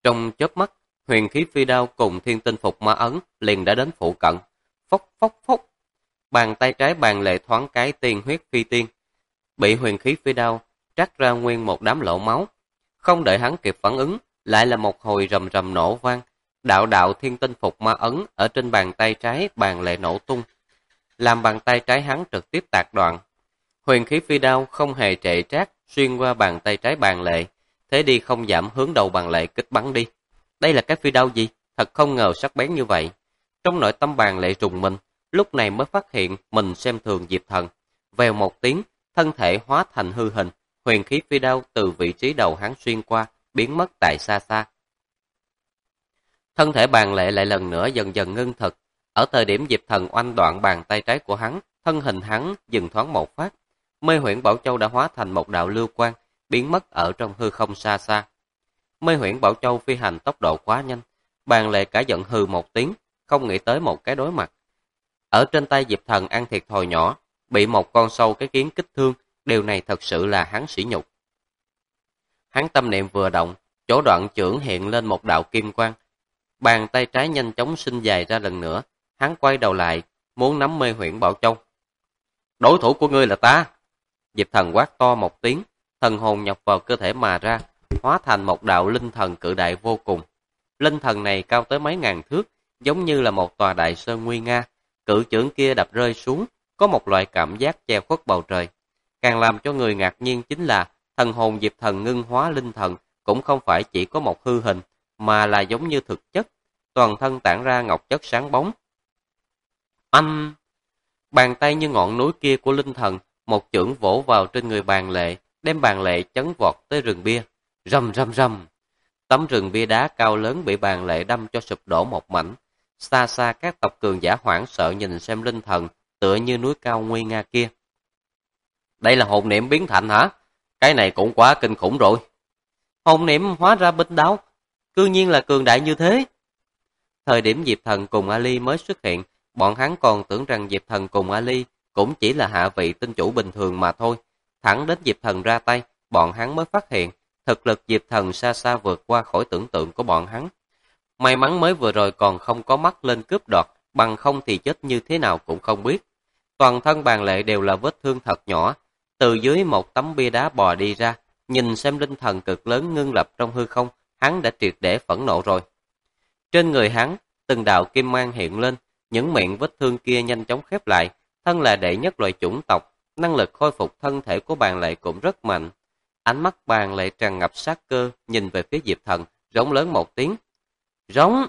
Trong chớp mắt, huyền khí phi đao cùng thiên tinh phục ma ấn liền đã đến phụ cận. Phốc phốc phốc, bàn tay trái bàn lệ thoáng cái tiên huyết phi tiên, bị huyền khí phi đao trát ra nguyên một đám lỗ máu. Không đợi hắn kịp phản ứng, lại là một hồi rầm rầm nổ vang. Đạo đạo thiên tinh phục ma ấn ở trên bàn tay trái bàn lệ nổ tung, làm bàn tay trái hắn trực tiếp tạc đoạn. Huyền khí phi đao không hề trệ trát xuyên qua bàn tay trái bàn lệ, thế đi không giảm hướng đầu bàn lệ kích bắn đi. Đây là cái phi đao gì? Thật không ngờ sắc bén như vậy. Trong nội tâm bàn lệ rùng mình, lúc này mới phát hiện mình xem thường Diệp Thần. Vèo một tiếng, thân thể hóa thành hư hình, huyền khí phi đao từ vị trí đầu hắn xuyên qua, biến mất tại xa xa. Thân thể bàn lệ lại lần nữa dần dần ngưng thực. Ở thời điểm Diệp Thần oanh đoạn bàn tay trái của hắn, thân hình hắn dừng thoáng một phát. Mê Huyễn Bảo Châu đã hóa thành một đạo lưu quang, biến mất ở trong hư không xa xa. Mê Huyễn Bảo Châu phi hành tốc độ quá nhanh, bàn lệ cả giận hừ một tiếng, không nghĩ tới một cái đối mặt. Ở trên tay Diệp Thần ăn thiệt thòi nhỏ, bị một con sâu cái kiến kích thương, điều này thật sự là hắn sỉ nhục. Hắn tâm niệm vừa động, chỗ đoạn chưởng hiện lên một đạo kim quang. Bàn tay trái nhanh chóng sinh dài ra lần nữa, hắn quay đầu lại, muốn nắm Mê Huyễn Bảo Châu. Đối thủ của ngươi là ta! Diệp Thần quát to một tiếng, thần hồn nhập vào cơ thể mà ra, hóa thành một đạo linh thần cự đại vô cùng. Linh thần này cao tới mấy ngàn thước, giống như là một tòa đại sơn nguy nga. Cự chưởng kia đập rơi xuống, có một loại cảm giác che khuất bầu trời. Càng làm cho người ngạc nhiên chính là thần hồn Diệp Thần ngưng hóa linh thần cũng không phải chỉ có một hư hình, mà là giống như thực chất, toàn thân tản ra ngọc chất sáng bóng. Anh! Bàn tay như ngọn núi kia của linh thần, một chưởng vỗ vào trên người bàn lệ, đem bàn lệ chấn vọt tới rừng bia. Rầm rầm rầm! Tấm rừng bia đá cao lớn bị bàn lệ đâm cho sụp đổ một mảnh. Xa xa các tộc cường giả hoảng sợ nhìn xem linh thần, tựa như núi cao nguy nga kia. Đây là hồn niệm biến thành hả? Cái này cũng quá kinh khủng rồi. Hồn niệm hóa ra binh đáo, cư nhiên là cường đại như thế. Thời điểm Diệp Thần cùng Ali mới xuất hiện, bọn hắn còn tưởng rằng Diệp Thần cùng Ali cũng chỉ là hạ vị tinh chủ bình thường mà thôi. Thẳng đến Diệp Thần ra tay, bọn hắn mới phát hiện thực lực Diệp Thần xa xa vượt qua khỏi tưởng tượng của bọn hắn. May mắn mới vừa rồi còn không có mắt lên cướp đoạt, bằng không thì chết như thế nào cũng không biết. Toàn thân bàn lệ đều là vết thương thật nhỏ, từ dưới một tấm bia đá bò đi ra, nhìn xem linh thần cực lớn ngưng lập trong hư không, hắn đã triệt để phẫn nộ rồi. Trên người hắn, từng đạo kim mang hiện lên, những miệng vết thương kia nhanh chóng khép lại, thân là đệ nhất loại chủng tộc, năng lực khôi phục thân thể của bàn lệ cũng rất mạnh. Ánh mắt bàn lệ tràn ngập sát cơ, nhìn về phía Diệp Thần, rống lớn một tiếng. Rống!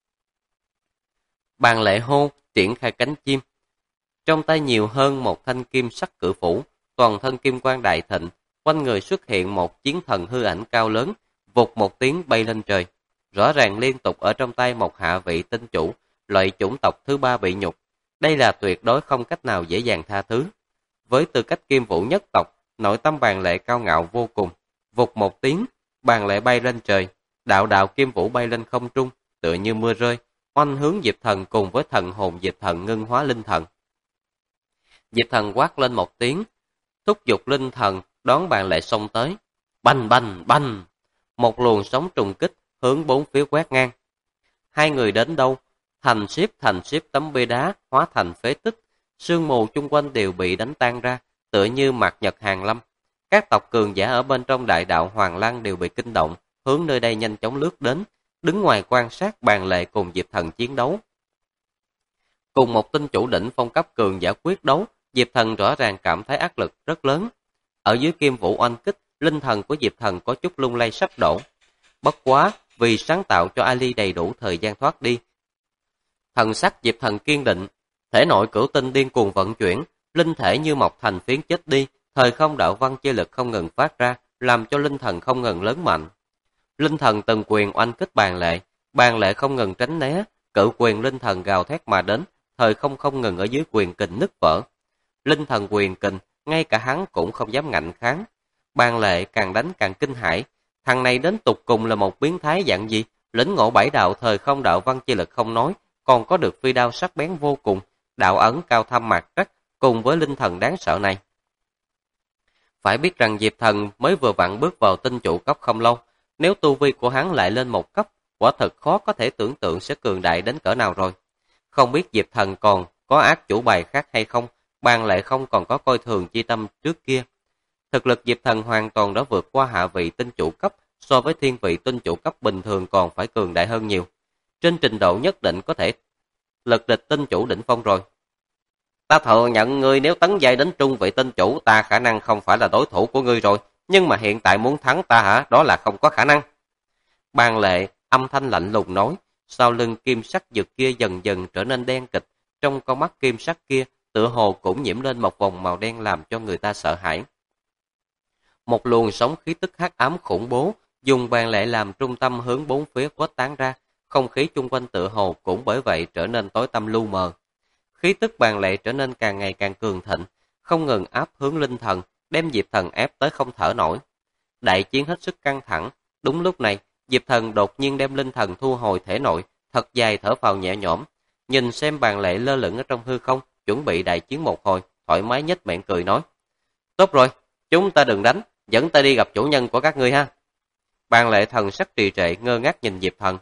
Bàn lệ hô, triển khai cánh chim. Trong tay nhiều hơn một thanh kim sắc cự phủ, toàn thân kim quang đại thịnh, quanh người xuất hiện một chiến thần hư ảnh cao lớn, vụt một tiếng bay lên trời. Rõ ràng liên tục ở trong tay một hạ vị tinh chủ, loại chủng tộc thứ ba bị nhục. Đây là tuyệt đối không cách nào dễ dàng tha thứ. Với tư cách kim vũ nhất tộc, nội tâm bàn lệ cao ngạo vô cùng. Vụt một tiếng, bàn lệ bay lên trời, đạo đạo kim vũ bay lên không trung, tựa như mưa rơi, oanh hướng Diệp Thần cùng với thần hồn Diệp Thần ngưng hóa linh thần. Diệp Thần quát lên một tiếng, thúc giục linh thần đón bàn lệ xông tới. Bành bành bành! Một luồng sóng trùng kích hướng bốn phía quét ngang. Hai người đến đâu, thành xếp tấm bia đá hóa thành phế tích, sương mù chung quanh đều bị đánh tan ra, tựa như mặt nhật hàng lâm. Các tộc cường giả ở bên trong đại đạo Hoàng Lăng đều bị kinh động, hướng nơi đây nhanh chóng lướt đến, đứng ngoài quan sát bàn lệ cùng Diệp Thần chiến đấu. Cùng một tinh chủ đỉnh phong cấp cường giả quyết đấu, Diệp Thần rõ ràng cảm thấy áp lực rất lớn. Ở dưới kim vũ oanh kích, linh thần của Diệp Thần có chút lung lay sắp đổ. Bất quá, vì sáng tạo cho Ali đầy đủ thời gian thoát đi, thần sắc Diệp Thần kiên định, thể nội cửu tinh điên cuồng vận chuyển, linh thể như mọc thành phiến chết đi, thời không đạo văn chi lực không ngừng phát ra, làm cho linh thần không ngừng lớn mạnh. Linh thần từng quyền oanh kích bàn lệ không ngừng tránh né, cự quyền linh thần gào thét mà đến, thời không ngừng ở dưới quyền kình nứt vỡ. Linh thần quyền kình, ngay cả hắn cũng không dám ngạnh kháng. Bàn lệ càng đánh càng kinh hãi, thằng này đến tục cùng là một biến thái dạng gì, lĩnh ngộ bảy đạo thời không đạo văn chi lực không nói, còn có được phi đao sắc bén vô cùng, đạo ấn cao thâm mạc trắc, cùng với linh thần đáng sợ này. Phải biết rằng Diệp Thần mới vừa vặn bước vào tinh chủ cấp không lâu, Nếu tu vi của hắn lại lên một cấp, quả thật khó có thể tưởng tượng sẽ cường đại đến cỡ nào rồi. Không biết Diệp Thần còn có ác chủ bài khác hay không, Bàn Lệ không còn có coi thường chi tâm trước kia. Thực lực Diệp Thần hoàn toàn đã vượt qua hạ vị tinh chủ cấp, so với thiên vị tinh chủ cấp bình thường còn phải cường đại hơn nhiều. Trên trình độ nhất định có thể lực địch tinh chủ đỉnh phong rồi. Ta thừa nhận ngươi nếu tấn giai đến trung vị tinh chủ, ta khả năng không phải là đối thủ của ngươi rồi, nhưng mà hiện tại muốn thắng ta hả, đó là không có khả năng. Bàn Lệ âm thanh lạnh lùng nói, sau lưng kim sắc dược kia dần dần trở nên đen kịch, trong con mắt kim sắc kia tựa hồ cũng nhiễm lên một vòng màu đen làm cho người ta sợ hãi. Một luồng sóng khí tức hắc ám khủng bố, dùng Bàn Lệ làm trung tâm hướng bốn phía khuếch tán ra, không khí chung quanh tựa hồ cũng bởi vậy trở nên tối tăm lu mờ. Khí tức Bàn Lệ trở nên càng ngày càng cường thịnh, không ngừng áp hướng linh thần, đem Diệp Thần ép tới không thở nổi. Đại chiến hết sức căng thẳng, đúng lúc này, Diệp Thần đột nhiên đem linh thần thu hồi thể nội, thật dài thở phào nhẹ nhõm, nhìn xem Bàn Lệ lơ lửng ở trong hư không, chuẩn bị đại chiến một hồi, thoải mái nhếch miệng cười nói: "Tốt rồi, chúng ta đừng đánh, dẫn ta đi gặp chủ nhân của các ngươi ha." Bàn Lệ thần sắc trì trệ ngơ ngác nhìn Diệp Thần.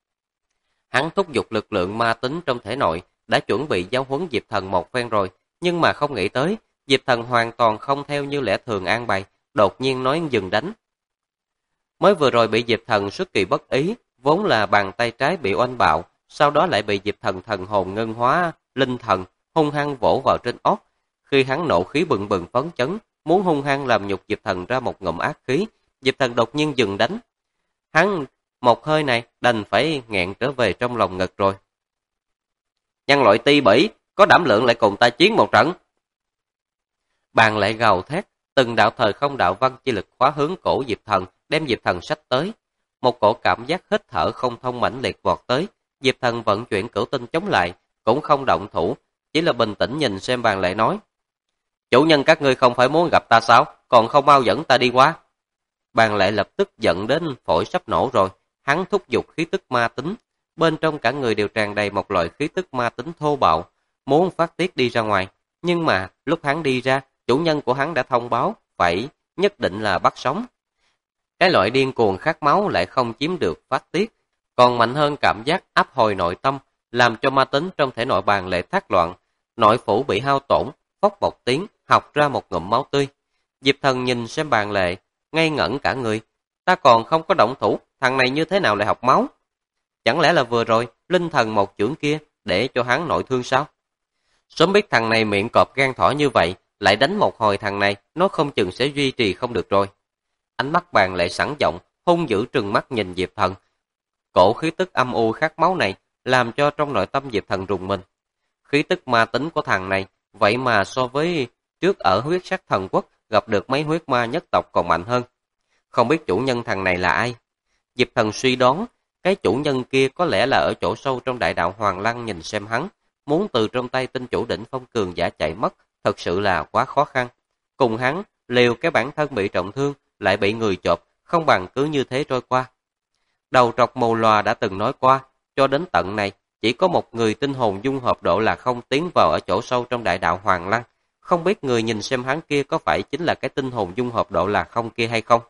Hắn thúc giục lực lượng ma tính trong thể nội, đã chuẩn bị giáo huấn Diệp Thần một phen rồi, nhưng mà không nghĩ tới, Diệp Thần hoàn toàn không theo như lẽ thường an bài, đột nhiên nói dừng đánh. Mới vừa rồi bị Diệp Thần xuất kỳ bất ý, vốn là bàn tay trái bị oanh bạo, sau đó lại bị Diệp Thần thần hồn ngân hóa, linh thần, hung hăng vỗ vào trên óc. Khi hắn nộ khí bừng bừng phấn chấn, muốn hung hăng làm nhục Diệp Thần ra một ngụm ác khí, Diệp Thần đột nhiên dừng đánh. Hắn một hơi này đành phải nghẹn trở về trong lòng ngực rồi. Nhân loại ti bỉ, có đảm lượng lại cùng ta chiến một trận. Bàn Lệ gào thét, từng đạo thời không đạo văn chi lực khóa hướng cổ Diệp Thần, đem Diệp Thần xách tới. Một cổ cảm giác hít thở không thông mãnh liệt vọt tới, Diệp Thần vận chuyển cửu tinh chống lại, cũng không động thủ, chỉ là bình tĩnh nhìn xem Bàn Lệ nói: "Chủ nhân các ngươi không phải muốn gặp ta sao, còn không mau dẫn ta đi qua." Bàn Lệ lập tức giận đến phổi sắp nổ rồi, hắn thúc giục khí tức ma tính, bên trong cả người đều tràn đầy một loại khí tức ma tính thô bạo, muốn phát tiết đi ra ngoài, nhưng mà lúc hắn đi ra, chủ nhân của hắn đã thông báo, phải nhất định là bắt sống. Cái loại điên cuồng khát máu lại không chiếm được phát tiết, còn mạnh hơn cảm giác áp hồi nội tâm, làm cho ma tính trong thể nội Bàn Lệ thác loạn, nội phủ bị hao tổn, phốc một tiếng, học ra một ngụm máu tươi. Diệp Thần nhìn xem Bàn Lệ, ngây ngẩn cả người, ta còn không có động thủ, thằng này như thế nào lại học máu? Chẳng lẽ là vừa rồi, linh thần một chưởng kia, để cho hắn nội thương sao? Sớm biết thằng này miệng cọp gan thỏ như vậy, lại đánh một hồi thằng này, nó không chừng sẽ duy trì không được rồi. Ánh mắt Bàn Lệ sẵn giọng, hung dữ trừng mắt nhìn Diệp Thần. Cổ khí tức âm u khát máu này, làm cho trong nội tâm Diệp Thần rùng mình. Khí tức ma tính của thằng này, vậy mà so với trước ở huyết sắc thần quốc, gặp được mấy huyết ma nhất tộc còn mạnh hơn. Không biết chủ nhân thằng này là ai? Diệp Thần suy đoán, cái chủ nhân kia có lẽ là ở chỗ sâu trong đại đạo Hoàng Lăng nhìn xem hắn, muốn từ trong tay tinh chủ đỉnh phong cường giả chạy mất, thật sự là quá khó khăn. Cùng hắn, liều cái bản thân bị trọng thương, lại bị người chộp, không bằng cứ như thế trôi qua. Đầu trọc mù lòa đã từng nói qua, cho đến tận này, chỉ có một người tinh hồn dung hợp độ là không tiến vào ở chỗ sâu trong đại đạo Hoàng Lăng. Không biết người nhìn xem hắn kia có phải chính là cái tinh hồn dung hợp độ là không kia hay không?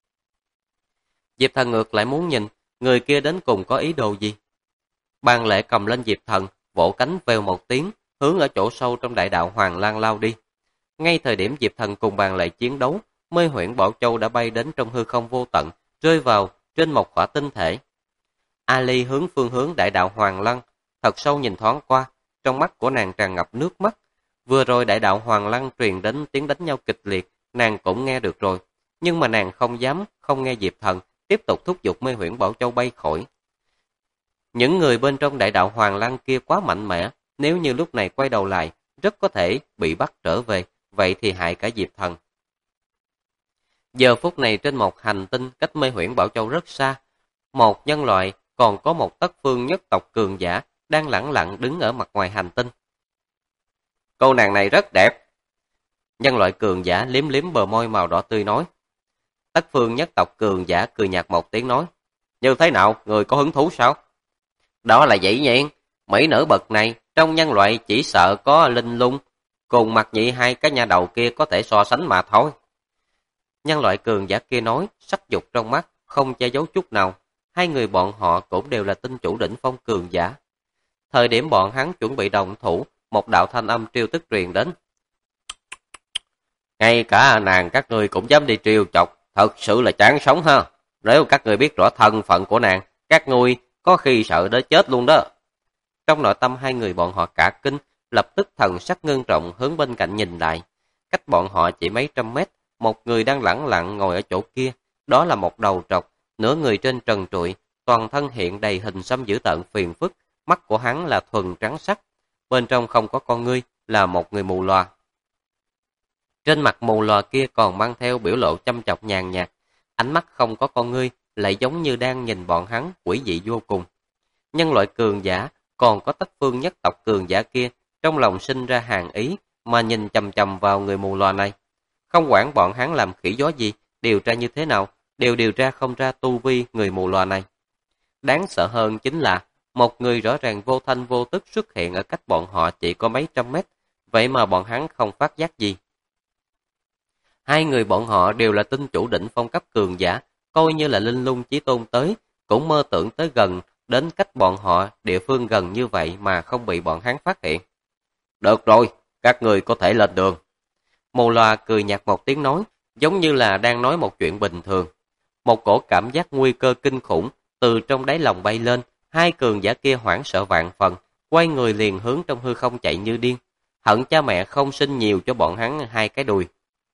Diệp Thần ngược lại muốn nhìn, người kia đến cùng có ý đồ gì? Bàn Lệ cầm lên Diệp Thần, vỗ cánh vèo một tiếng, hướng ở chỗ sâu trong đại đạo Hoàng Lăng lao đi. Ngay thời điểm Diệp Thần cùng Bàn Lệ chiến đấu, Mê Huyễn Bảo Châu đã bay đến trong hư không vô tận, rơi vào trên một khỏa tinh thể. Ali hướng phương hướng đại đạo Hoàng Lăng, thật sâu nhìn thoáng qua, trong mắt của nàng tràn ngập nước mắt. Vừa rồi đại đạo Hoàng Lăng truyền đến tiếng đánh nhau kịch liệt, nàng cũng nghe được rồi, nhưng mà nàng không dám không nghe Diệp Thần, tiếp tục thúc giục Mê Huyễn Bảo Châu bay khỏi. Những người bên trong đại đạo Hoàng Lăng kia quá mạnh mẽ, nếu như lúc này quay đầu lại, rất có thể bị bắt trở về, vậy thì hại cả Diệp Thần. Giờ phút này trên một hành tinh cách Mê Huyễn Bảo Châu rất xa, một nhân loại còn có một tất phương nhất tộc cường giả đang lẳng lặng đứng ở mặt ngoài hành tinh. Cô nàng này rất đẹp. Nhân loại cường giả liếm liếm bờ môi màu đỏ tươi nói. Tất phương nhất tộc cường giả cười nhạt một tiếng nói. Như thế nào, người có hứng thú sao? Đó là dĩ nhiên, mỹ nữ bậc này trong nhân loại chỉ sợ có Linh Lung, cùng Mặc Nhị hai cái nha đầu kia có thể so sánh mà thôi. Nhân loại cường giả kia nói, sắc dục trong mắt, không che giấu chút nào. Hai người bọn họ cũng đều là tinh chủ đỉnh phong cường giả. Thời điểm bọn hắn chuẩn bị động thủ, một đạo thanh âm trêu tức truyền đến. Ngay cả nàng các ngươi cũng dám đi trêu chọc, thật sự là chán sống ha. Nếu các ngươi biết rõ thân phận của nàng, các ngươi có khi sợ đến chết luôn đó. Trong nội tâm hai người bọn họ cả kinh, lập tức thần sắc ngưng trọng hướng bên cạnh nhìn lại. Cách bọn họ chỉ mấy trăm mét, một người đang lẳng lặng ngồi ở chỗ kia, đó là một đầu trọc, nửa người trên trần trụi, toàn thân hiện đầy hình xăm dữ tợn phiền phức, mắt của hắn là thuần trắng sắc, bên trong không có con ngươi, là một người mù lòa. Trên mặt mù lòa kia còn mang theo biểu lộ chăm chọc nhàn nhạt, ánh mắt không có con ngươi, lại giống như đang nhìn bọn hắn, quỷ dị vô cùng. Nhân loại cường giả, còn có Tất Phương nhất tộc cường giả kia, trong lòng sinh ra hàn ý, mà nhìn chằm chằm vào người mù lòa này. Không quản bọn hắn làm khỉ gió gì, điều tra như thế nào, đều điều tra không ra tu vi người mù lòa này. Đáng sợ hơn chính là, một người rõ ràng vô thanh vô tức xuất hiện ở cách bọn họ chỉ có mấy trăm mét, vậy mà bọn hắn không phát giác gì. Hai người bọn họ đều là tinh chủ đỉnh phong cấp cường giả, coi như là linh lung chí tôn tới, cũng mơ tưởng tới gần, đến cách bọn họ địa phương gần như vậy mà không bị bọn hắn phát hiện. Được rồi, các người có thể lên đường. Mù loà cười nhạt một tiếng nói, giống như là đang nói một chuyện bình thường. Một cổ cảm giác nguy cơ kinh khủng từ trong đáy lòng bay lên, hai cường giả kia hoảng sợ vạn phần, quay người liền hướng trong hư không chạy như điên. Hận cha mẹ không sinh nhiều cho bọn hắn hai cái đùi.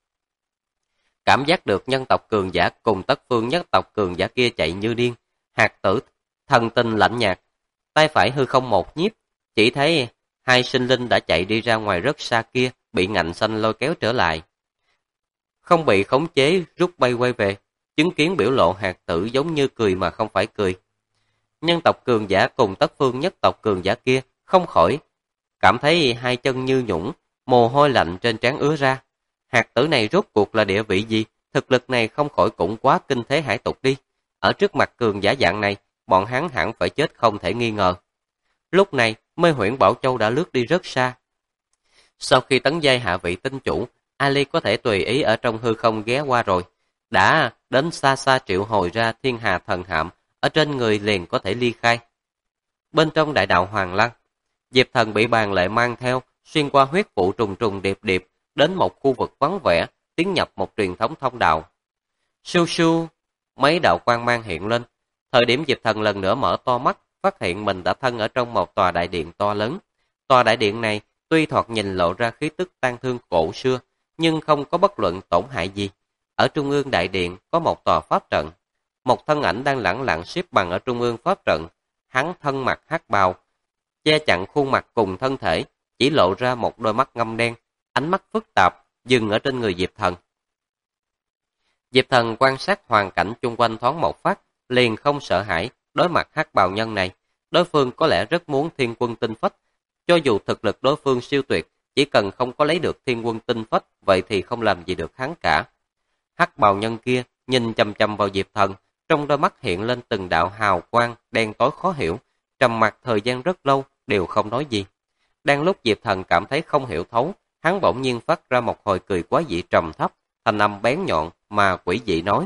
Cảm giác được nhân tộc cường giả cùng Tất Phương nhất tộc cường giả kia chạy như điên, Hạt Tử thần tình lạnh nhạt, tay phải hư không một nhiếp, chỉ thấy hai sinh linh đã chạy đi ra ngoài rất xa kia, bị ngạnh xanh lôi kéo trở lại. Không bị khống chế, rút bay quay về, chứng kiến biểu lộ Hạt Tử giống như cười mà không phải cười. Nhân tộc cường giả cùng Tất Phương nhất tộc cường giả kia không khỏi cảm thấy hai chân như nhũng, mồ hôi lạnh trên trán ứa ra. Hạt Tử này rốt cuộc là địa vị gì? Thực lực này không khỏi cũng quá kinh thế hải tục đi. Ở trước mặt cường giả dạng này, bọn hắn hẳn phải chết không thể nghi ngờ. Lúc này, Mê Huyễn Bảo Châu đã lướt đi rất xa. Sau khi tấn giai hạ vị tinh chủ, Ali có thể tùy ý ở trong hư không ghé qua rồi. Đã đến xa xa triệu hồi ra thiên hà thần hạm, ở trên người liền có thể ly khai. Bên trong đại đạo Hoàng Lăng, Diệp Thần bị bàn lệ mang theo, xuyên qua huyết vụ trùng trùng điệp điệp, đến một khu vực vắng vẻ, tiến nhập một truyền thống thông đạo. Siêu siêu, mấy đạo quang mang hiện lên. Thời điểm Diệp Thần lần nữa mở to mắt, phát hiện mình đã thân ở trong một tòa đại điện to lớn. Tòa đại điện này tuy thoạt nhìn lộ ra khí tức tang thương cổ xưa, nhưng không có bất luận tổn hại gì. Ở trung ương đại điện có một tòa pháp trận. Một thân ảnh đang lẳng lặng xếp bằng ở trung ương pháp trận. Hắn thân mặc hắc bào, che chặn khuôn mặt cùng thân thể, chỉ lộ ra một đôi mắt ngăm đen, ánh mắt phức tạp, dừng ở trên người Diệp Thần. Diệp Thần quan sát hoàn cảnh chung quanh thoáng một phát, liền không sợ hãi, đối mặt hắc bào nhân này. Đối phương có lẽ rất muốn thiên quân tinh phách. Cho dù thực lực đối phương siêu tuyệt, chỉ cần không có lấy được thiên quân tinh phách, vậy thì không làm gì được hắn cả. Hắc bào nhân kia nhìn chằm chằm vào Diệp Thần, trong đôi mắt hiện lên từng đạo hào quang, đen tối khó hiểu, trầm mặc thời gian rất lâu, đều không nói gì. Đang lúc Diệp Thần cảm thấy không hiểu thấu, hắn bỗng nhiên phát ra một hồi cười quá dị trầm thấp, thanh âm bén nhọn mà quỷ dị nói.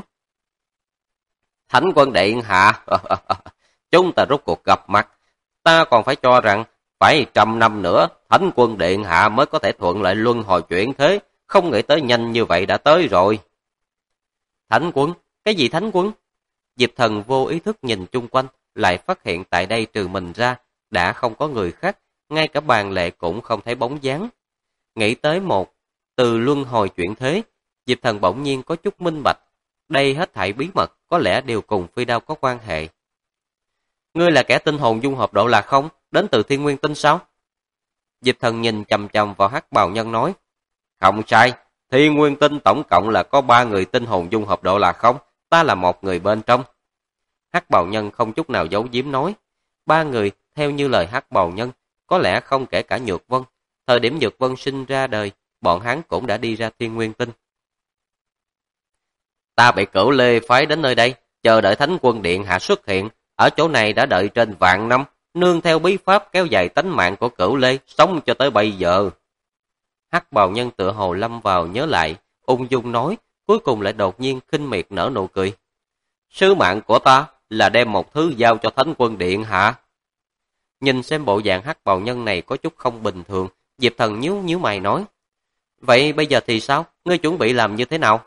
Thánh quân điện hạ, chúng ta rốt cuộc gặp mặt, ta còn phải cho rằng phải 100 năm nữa Thánh quân điện hạ mới có thể thuận lợi luân hồi chuyển thế, không nghĩ tới nhanh như vậy đã tới rồi. Thánh quân? Cái gì thánh quân? Diệp Thần vô ý thức nhìn chung quanh, lại phát hiện tại đây trừ mình ra, đã không có người khác, ngay cả bàn lệ cũng không thấy bóng dáng. Nghĩ tới một từ luân hồi chuyển thế, Diệp Thần bỗng nhiên có chút minh bạch, đây hết thảy bí mật có lẽ đều cùng Phi Đao có quan hệ. Ngươi là kẻ tinh hồn dung hợp độ là không, đến từ Thiên Nguyên Tinh sao? Diệp Thần nhìn chằm chằm vào hắc bào nhân nói, không sai, Thiên Nguyên Tinh tổng cộng là có 3 người tinh hồn dung hợp độ là không, ta là một người bên trong. Hắc bào nhân không chút nào giấu giếm nói, 3 người theo như lời hắc bào nhân, có lẽ không kể cả Nhược Vân. Thời điểm Nhược Vân sinh ra đời, bọn hắn cũng đã đi ra Thiên Nguyên Tinh. Ta bị Cửu Lê phái đến nơi đây, chờ đợi Thánh quân điện hạ xuất hiện, ở chỗ này đã đợi trên vạn năm, nương theo bí pháp kéo dài tánh mạng của Cửu Lê, sống cho tới bây giờ. Hắc bào nhân tựa hồ lâm vào nhớ lại, ung dung nói, cuối cùng lại đột nhiên khinh miệt nở nụ cười. Sứ mạng của ta là đem một thứ giao cho Thánh Quân Điện hạ. Nhìn xem bộ dạng hắc bào nhân này có chút không bình thường, Diệp Thần nhíu nhíu mày nói. Vậy bây giờ thì sao? Ngươi chuẩn bị làm như thế nào?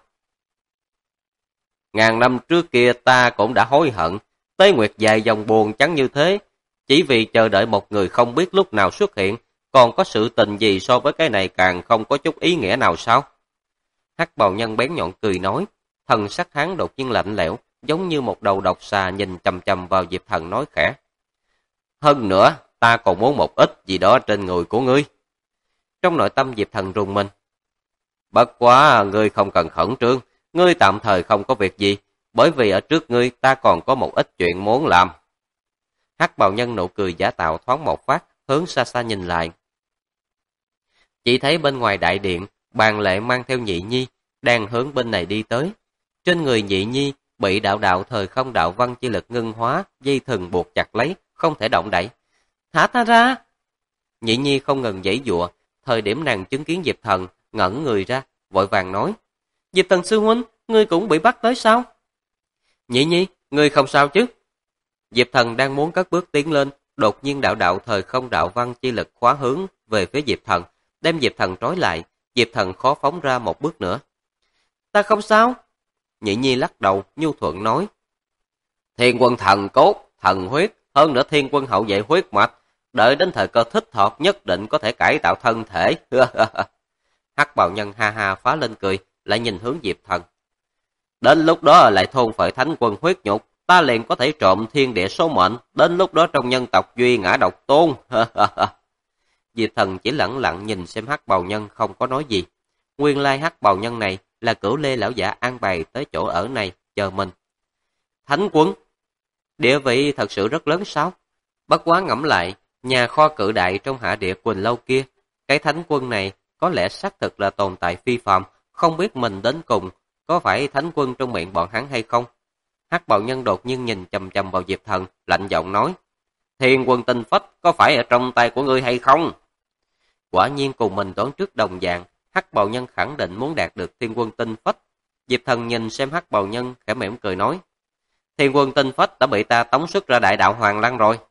Ngàn năm trước kia ta cũng đã hối hận, Tế Nguyệt dài dòng buồn trắng như thế, chỉ vì chờ đợi một người không biết lúc nào xuất hiện, còn có sự tình gì so với cái này càng không có chút ý nghĩa nào sao? Hắc bào nhân bén nhọn cười nói, thần sắc hắn đột nhiên lạnh lẽo, giống như một đầu độc xà nhìn chằm chằm vào Diệp Thần nói khẽ. Hơn nữa, ta còn muốn một ít gì đó trên người của ngươi. Trong nội tâm Diệp Thần rùng mình. Bất quá, ngươi không cần khẩn trương, ngươi tạm thời không có việc gì, bởi vì ở trước ngươi ta còn có một ít chuyện muốn làm. Hắc bào nhân nụ cười giả tạo thoáng một phát, hướng xa xa nhìn lại. Chỉ thấy bên ngoài đại điện, Bàn Lệ mang theo Nhị Nhi, đang hướng bên này đi tới. Trên người Nhị Nhi bị đạo đạo thời không đạo văn chi lực ngưng hóa, dây thừng buộc chặt lấy, không thể động đậy. Thả ta ra! Nhị Nhi không ngừng giãy giụa, thời điểm nàng chứng kiến Diệp Thần, ngẩn người ra, vội vàng nói. Diệp Thần sư huynh, ngươi cũng bị bắt tới sao? Nhị Nhi, ngươi không sao chứ? Diệp Thần đang muốn cất bước tiến lên, đột nhiên đạo đạo thời không đạo văn chi lực khóa hướng về phía Diệp Thần, đem Diệp Thần trói lại, Diệp Thần khó phóng ra một bước nữa. Ta không sao. Nhị Nhi lắc đầu, nhu thuận nói. Thiên quân thần cốt, thần huyết, hơn nữa thiên quân hậu vệ huyết mạch, đợi đến thời cơ thích hợp nhất định có thể cải tạo thân thể. Hắc bào nhân ha ha phá lên cười, lại nhìn hướng Diệp Thần. Đến lúc đó lại thôn phệ thánh quân huyết nhục, ta liền có thể trộm thiên địa số mệnh, đến lúc đó trong nhân tộc duy ngã độc tôn. Diệp Thần chỉ lẳng lặng nhìn xem hắc bào nhân không có nói gì. Nguyên lai hắc bào nhân này là Cửu Lê lão giả an bài tới chỗ ở này chờ mình. Thánh quân, địa vị thật sự rất lớn sao? Bất quá ngẫm lại, nhà kho cự đại trong hạ địa Quỳnh Lâu kia, cái thánh quân này có lẽ xác thực là tồn tại phi phàm, không biết mình đến cùng có phải thánh quân trong miệng bọn hắn hay không. Hắc bào nhân đột nhiên nhìn chằm chằm vào Diệp Thần, lạnh giọng nói: Thiên quân tinh phách có phải ở trong tay của ngươi hay không? Quả nhiên cùng mình đoán trước đồng dạng, Hắc bào nhân khẳng định muốn đạt được thiên quân tinh phách. Diệp Thần nhìn xem Hắc bào nhân, khẽ mỉm cười nói: Thiên quân tinh phách đã bị ta tống xuất ra đại đạo Hoàng Lăng rồi.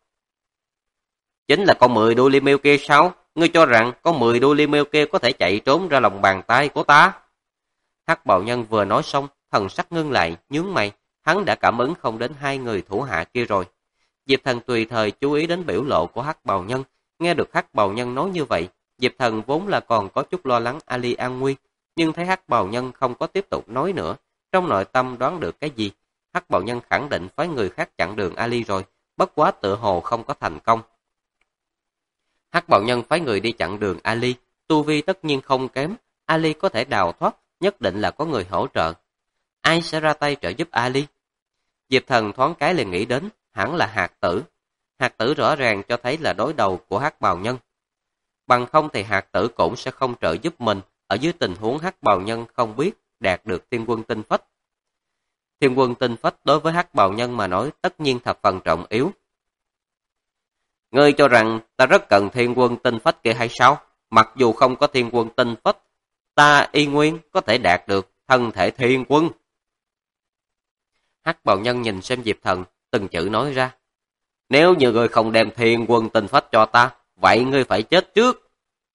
Chính là con 10 đuôi li miêu kia sao? Ngươi cho rằng con 10 đuôi li miêu kia có thể chạy trốn ra lòng bàn tay của ta? Hắc bào nhân vừa nói xong, thần sắc ngưng lại, nhướng mày, hắn đã cảm ứng không đến hai người thủ hạ kia rồi. Diệp Thần tùy thời chú ý đến biểu lộ của Hắc bào nhân, nghe được Hắc bào nhân nói như vậy, Diệp Thần vốn là còn có chút lo lắng Ali an nguy, nhưng thấy Hắc bào nhân không có tiếp tục nói nữa, trong nội tâm đoán được cái gì. Hắc bào nhân khẳng định phái người khác chặn đường Ali rồi, bất quá tựa hồ không có thành công. Hắc bào nhân phái người đi chặn đường Ali, tu vi tất nhiên không kém, Ali có thể đào thoát, nhất định là có người hỗ trợ. Ai sẽ ra tay trợ giúp Ali? Diệp Thần thoáng cái liền nghĩ đến, hẳn là Hạt Tử. Hạt Tử rõ ràng cho thấy là đối đầu của Hắc bào nhân. Bằng không thì Hạt Tử cũng sẽ không trợ giúp mình ở dưới tình huống Hắc bào nhân không biết đạt được thiên quân tinh phách. Thiên quân tinh phách đối với Hắc bào nhân mà nói tất nhiên thập phần trọng yếu. Ngươi cho rằng ta rất cần thiên quân tinh phách kia hay sao? Mặc dù không có thiên quân tinh phách, ta y nguyên có thể đạt được thân thể thiên quân. Hắc bào nhân nhìn xem Diệp Thần, từng chữ nói ra. Nếu như ngươi không đem thiên quân tinh phách cho ta, vậy ngươi phải chết trước.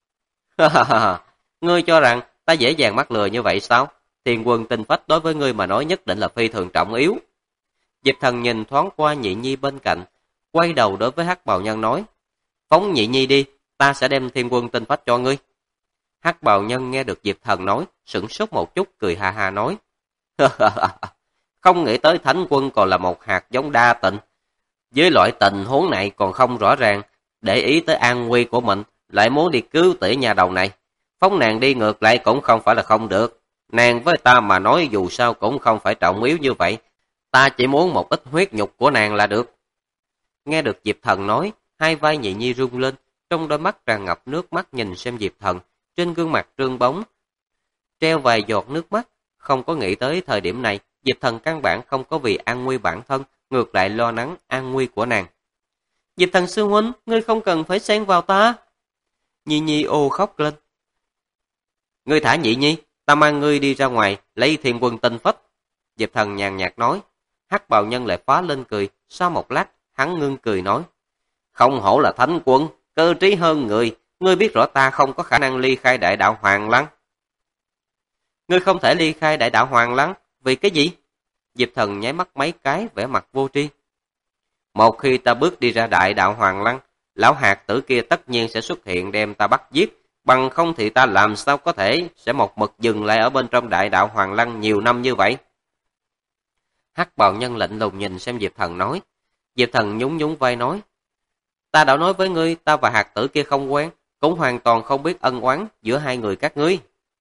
Ngươi cho rằng ta dễ dàng mắc lừa như vậy sao? Thiên quân tinh phách đối với ngươi mà nói nhất định là phi thường trọng yếu. Diệp Thần nhìn thoáng qua Nhị Nhi bên cạnh, quay đầu đối với Hắc bào nhân nói: Phóng Nhị Nhi đi, ta sẽ đem thiên quân tinh phách cho ngươi. Hắc bào nhân nghe được Diệp Thần nói, sửng sốt một chút, cười ha ha nói: Không nghĩ tới thánh quân còn là một hạt giống đa tình. Với loại tình huống này còn không rõ ràng, để ý tới an nguy của mình, lại muốn đi cứu tỷ nhà đầu này. Phóng nàng đi ngược lại cũng không phải là không được. Nàng với ta mà nói dù sao cũng không phải trọng yếu như vậy. Ta chỉ muốn một ít huyết nhục của nàng là được. Nghe được Diệp Thần nói, hai vai Nhị Nhi rung lên, trong đôi mắt tràn ngập nước mắt nhìn xem Diệp Thần, trên gương mặt trương bóng treo vài giọt nước mắt. Không có nghĩ tới thời điểm này, Diệp Thần căn bản không có vì an nguy bản thân, ngược lại lo lắng an nguy của nàng. Diệp Thần sư huynh, ngươi không cần phải xen vào ta. Nhi Nhi ô khóc lên. Ngươi thả Nhị Nhi, ta mang ngươi đi ra ngoài, lấy thiên quân tinh phách. Diệp Thần nhàn nhạt nói. Hắc bào nhân lại phá lên cười, sau một lát, hắn ngưng cười nói: "Không hổ là thánh quân, cơ trí hơn người, ngươi biết rõ ta không có khả năng ly khai đại đạo Hoàng Lăng." "Ngươi không thể ly khai đại đạo Hoàng Lăng, vì cái gì?" Diệp Thần nháy mắt mấy cái, vẻ mặt vô tri. "Một khi ta bước đi ra đại đạo Hoàng Lăng, lão hạt tử kia tất nhiên sẽ xuất hiện đem ta bắt giết, bằng không thì ta làm sao có thể sẽ một mực dừng lại ở bên trong đại đạo Hoàng Lăng nhiều năm như vậy?" Hắc bào nhân lạnh lùng nhìn xem Diệp Thần nói. Diệp Thần nhún nhún vai nói: "Ta đã nói với ngươi, ta và hạt tử kia không quen, cũng hoàn toàn không biết ân oán giữa hai người các ngươi."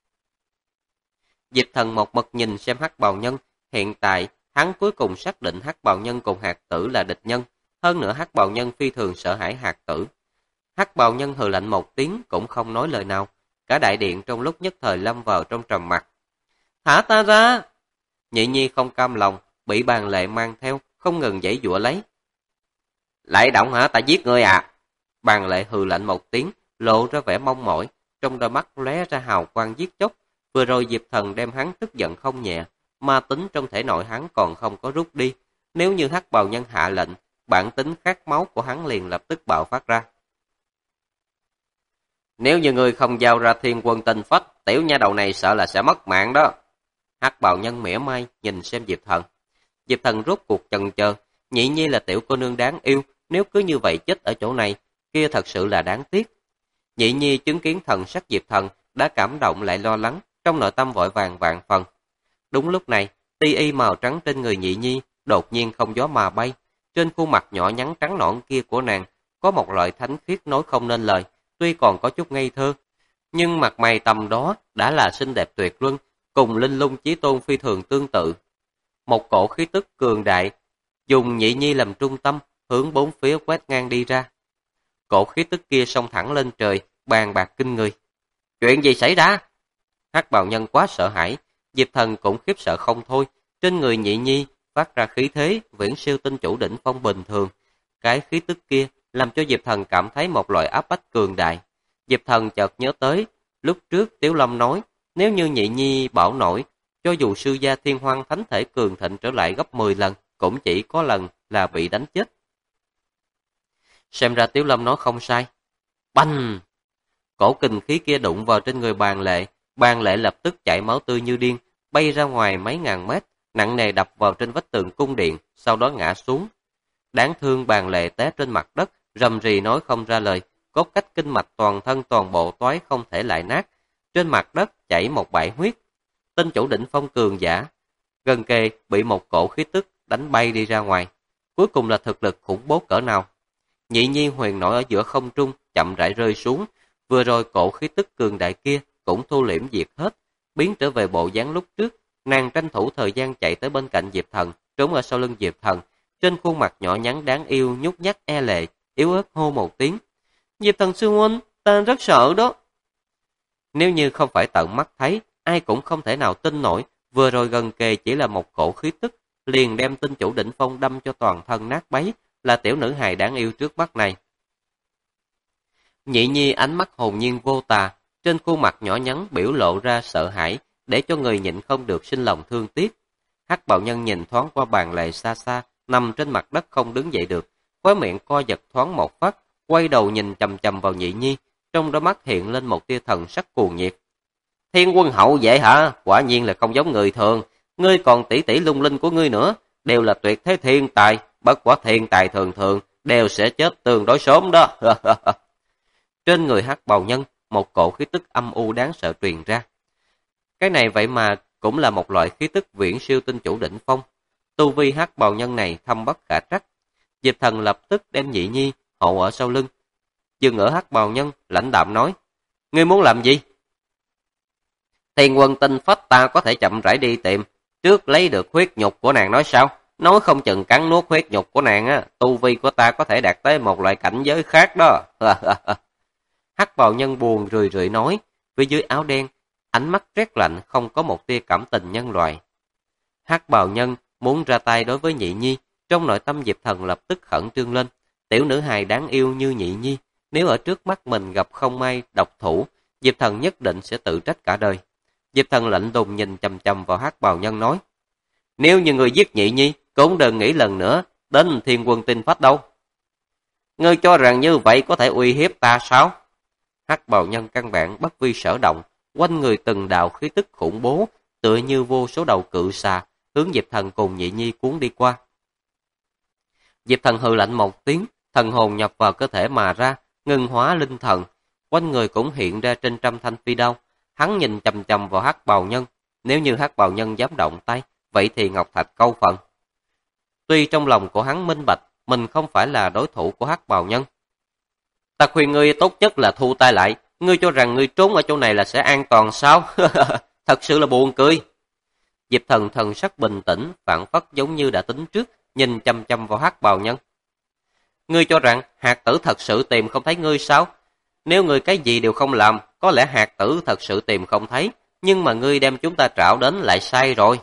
Diệp Thần một mực nhìn xem Hắc bào nhân, hiện tại hắn cuối cùng xác định Hắc bào nhân cùng hạt tử là địch nhân, hơn nữa Hắc bào nhân phi thường sợ hãi hạt tử. Hắc bào nhân hừ lạnh một tiếng cũng không nói lời nào, cả đại điện trong lúc nhất thời lâm vào trong trầm mặc. "Thả ta ra!" Nhị Nhi không cam lòng, bị Bàn Lệ mang theo, không ngừng giãy giụa lấy. "Lại động hả, ta giết ngươi à?" Bàn Lệ hừ lạnh một tiếng, lộ ra vẻ mong mỏi, trong đôi mắt lóe ra hào quang giết chóc. Vừa rồi Diệp Thần đem hắn tức giận không nhẹ, ma tính trong thể nội hắn còn không có rút đi. Nếu như Hắc bào nhân hạ lệnh, bản tính khát máu của hắn liền lập tức bạo phát ra. "Nếu như ngươi không giao ra Thiên Quân Tinh Phách, tiểu nha đầu này sợ là sẽ mất mạng đó." Hắc bào nhân mỉa mai nhìn xem Diệp Thần. Diệp Thần rốt cuộc chần chờ, Nhị Nhi là tiểu cô nương đáng yêu, nếu cứ như vậy chết ở chỗ này, kia thật sự là đáng tiếc. Nhị Nhi chứng kiến thần sắc Diệp Thần, đã cảm động lại lo lắng, trong nội tâm vội vàng vạn phần. Đúng lúc này, ti y màu trắng trên người Nhị Nhi đột nhiên không gió mà bay, trên khuôn mặt nhỏ nhắn trắng nõn kia của nàng có một loại thánh khiết nói không nên lời, tuy còn có chút ngây thơ, nhưng mặt mày tầm đó đã là xinh đẹp tuyệt luân, cùng Linh Lung Chí Tôn phi thường tương tự. Một cổ khí tức cường đại, dùng Nhị Nhi làm trung tâm, hướng bốn phía quét ngang đi ra. Cổ khí tức kia xông thẳng lên trời, bàn bạc kinh người. "Chuyện gì xảy ra?" Hắc bào nhân quá sợ hãi, Diệp Thần cũng khiếp sợ không thôi, trên người Nhị Nhi phát ra khí thế viễn siêu tinh chủ đỉnh phong bình thường. Cái khí tức kia làm cho Diệp Thần cảm thấy một loại áp bách cường đại. Diệp Thần chợt nhớ tới, lúc trước Tiếu Lâm nói, nếu như Nhị Nhi bảo nổi, cho dù sư gia Thiên Hoang thánh thể cường thịnh trở lại gấp 10 lần, cũng chỉ có lần là bị đánh chết. Xem ra Tiếu Lâm nói không sai. Bành! Cổ kình khí kia đụng vào trên người Bàn Lệ lập tức chảy máu tươi như điên, bay ra ngoài mấy ngàn mét, nặng nề đập vào trên vách tường cung điện, sau đó ngã xuống. Đáng thương Bàn Lệ té trên mặt đất, rầm rì nói không ra lời, cốt cách kinh mạch toàn thân toàn bộ toái không thể lại nát. Trên mặt đất chảy một bãi huyết. Tinh chủ đỉnh phong cường giả, gần kề bị một cổ khí tức đánh bay đi ra ngoài. Cuối cùng là thực lực khủng bố cỡ nào. Nhị Nhi huyền nổi ở giữa không trung, chậm rãi rơi xuống. Vừa rồi cổ khí tức cường đại kia cũng thu liễm diệt hết, biến trở về bộ dáng lúc trước. Nàng tranh thủ thời gian chạy tới bên cạnh Diệp Thần, trốn ở sau lưng Diệp Thần. Trên khuôn mặt nhỏ nhắn đáng yêu nhút nhát e lệ, yếu ớt hô một tiếng. "Diệp Thần sư huynh, ta rất sợ đó." Nếu như không phải tận mắt thấy, ai cũng không thể nào tin nổi, vừa rồi gần kề chỉ là một cổ khí tức, liền đem tinh chủ đỉnh phong đâm cho toàn thân nát bấy, là tiểu nữ hài đáng yêu trước mắt này. Nhị Nhi ánh mắt hồn nhiên vô tà, trên khuôn mặt nhỏ nhắn biểu lộ ra sợ hãi, để cho người nhịn không được sinh lòng thương tiếc. Hắc bào nhân nhìn thoáng qua Bàn Lệ xa xa, nằm trên mặt đất không đứng dậy được, khóe miệng co giật thoáng một phát, quay đầu nhìn chằm chằm vào Nhị Nhi, trong đôi mắt hiện lên một tia thần sắc cuồng nhiệt. "Thiên Quân hậu vệ hả? Quả nhiên là không giống người thường, ngươi còn tỷ tỷ Lung Linh của ngươi nữa, đều là tuyệt thế thiên tài, bất quá thiên tài thường thường đều sẽ chết tương đối sớm đó." Trên người Hắc bào nhân, một cổ khí tức âm u đáng sợ truyền ra. Cái này vậy mà cũng là một loại khí tức viễn siêu tinh chủ đỉnh phong. Tu vi Hắc bào nhân này thâm bất khả trắc. Diệp Thần lập tức đem Nhị Nhi hộ ở sau lưng, dừng ở Hắc bào nhân, lãnh đạm nói: "Ngươi muốn làm gì?" "Thiên Quân Tinh Phách ta có thể chậm rãi đi tìm, trước lấy được huyết nhục của nàng nói sao? Nói không chừng cắn nuốt huyết nhục của nàng á, tu vi của ta có thể đạt tới một loại cảnh giới khác đó." Hắc bào nhân buồn rười rượi nói, phía dưới áo đen, ánh mắt rét lạnh không có một tia cảm tình nhân loại. Hắc bào nhân muốn ra tay đối với Nhị Nhi, trong nội tâm Diệp Thần lập tức khẩn trương lên. Tiểu nữ hài đáng yêu như Nhị Nhi, nếu ở trước mắt mình gặp không may độc thủ, Diệp Thần nhất định sẽ tự trách cả đời. Diệp Thần lạnh lùng nhìn chằm chằm vào Hắc bào nhân nói: "Nếu như người giết Nhị Nhi, cũng đừng nghĩ lần nữa đến Thiên Quân Tinh Phách đâu. Ngươi cho rằng như vậy có thể uy hiếp ta sao? Hắc bào nhân căn bản bất vi sở động, quanh người từng đạo khí tức khủng bố, tựa như vô số đầu cự xà, hướng Diệp Thần cùng Nhị Nhi cuốn đi qua. Diệp Thần hừ lạnh một tiếng, thần hồn nhập vào cơ thể mà ra, ngưng hóa linh thần, quanh người cũng hiện ra trên trăm thanh phi đao. Hắn nhìn chằm chằm vào Hắc bào nhân, nếu như Hắc bào nhân dám động tay, vậy thì Ngọc Thạch câu phần. Tuy trong lòng của hắn minh bạch, mình không phải là đối thủ của Hắc bào nhân. Ta khuyên ngươi tốt nhất là thu tay lại, ngươi cho rằng ngươi trốn ở chỗ này là sẽ an toàn sao? Thật sự là buồn cười. Diệp Thần thần sắc bình tĩnh, phản phất giống như đã tính trước, nhìn chăm chăm vào Hắc bào nhân. Ngươi cho rằng hạt tử thật sự tìm không thấy ngươi sao? Nếu ngươi cái gì đều không làm, có lẽ hạt tử thật sự tìm không thấy, nhưng mà ngươi đem chúng ta trảo đến lại sai rồi.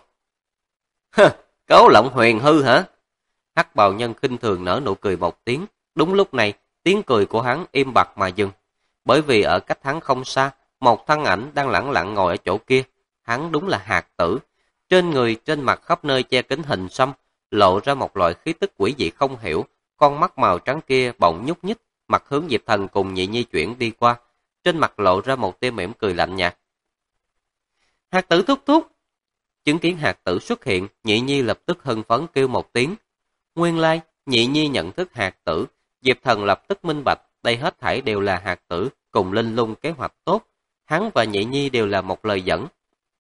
Cấu lộng huyền hư hả? Hắc bào nhân khinh thường nở nụ cười một tiếng. Đúng lúc này, tiếng cười của hắn im bặt mà dừng. Bởi vì ở cách hắn không xa, một thân ảnh đang lẳng lặng ngồi ở chỗ kia. Hắn đúng là hạt tử. Trên người, trên mặt khắp nơi che kín hình xăm, lộ ra một loại khí tức quỷ dị không hiểu. Con mắt màu trắng kia bỗng nhúc nhích, mặt hướng Diệp Thần cùng Nhị Nhi chuyển đi qua. Trên mặt lộ ra một tia mỉm cười lạnh nhạt. Hạt tử thúc thúc. Chứng kiến hạt tử xuất hiện, Nhị Nhi lập tức hưng phấn kêu một tiếng. Nguyên lai, Nhị Nhi nhận thức hạt tử. Diệp Thần lập tức minh bạch, đây hết thảy đều là hạt tử cùng Linh Lung kế hoạch tốt. Hắn và Nhị Nhi đều là một lời dẫn.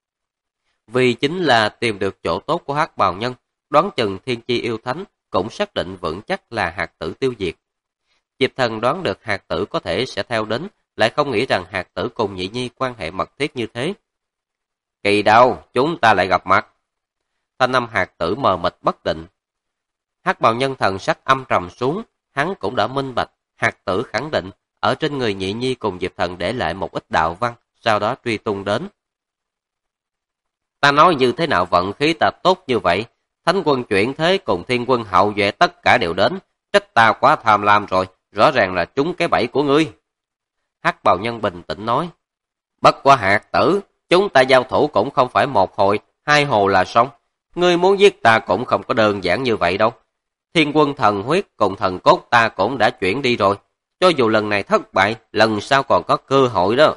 Vì chính là tìm được chỗ tốt của Hắc bào nhân, đoán chừng Thiên Chi yêu thánh cũng xác định vững chắc là hạt tử tiêu diệt. Diệp Thần đoán được hạt tử có thể sẽ theo đến, lại không nghĩ rằng hạt tử cùng Nhị Nhi quan hệ mật thiết như thế. Kỳ đâu, chúng ta lại gặp mặt. Thanh âm hạt tử mờ mịt bất định. Hắc bào nhân thần sắc âm trầm xuống, hắn cũng đã minh bạch, hạt tử khẳng định, ở trên người Nhị Nhi cùng Diệp Thần để lại một ít đạo văn, sau đó truy tung đến. Ta nói như thế nào vận khí ta tốt như vậy, Thánh quân chuyển thế cùng Thiên quân hậu duệ tất cả đều đến, trách ta quá tham lam rồi, rõ ràng là trúng cái bẫy của ngươi. Hắc bào nhân bình tĩnh nói, bất quá hạt tử, chúng ta giao thủ cũng không phải một hồi, hai hồ là xong. Ngươi muốn giết ta cũng không có đơn giản như vậy đâu. Thiên quân thần huyết cùng thần cốt ta cũng đã chuyển đi rồi. Cho dù lần này thất bại, lần sau còn có cơ hội đó.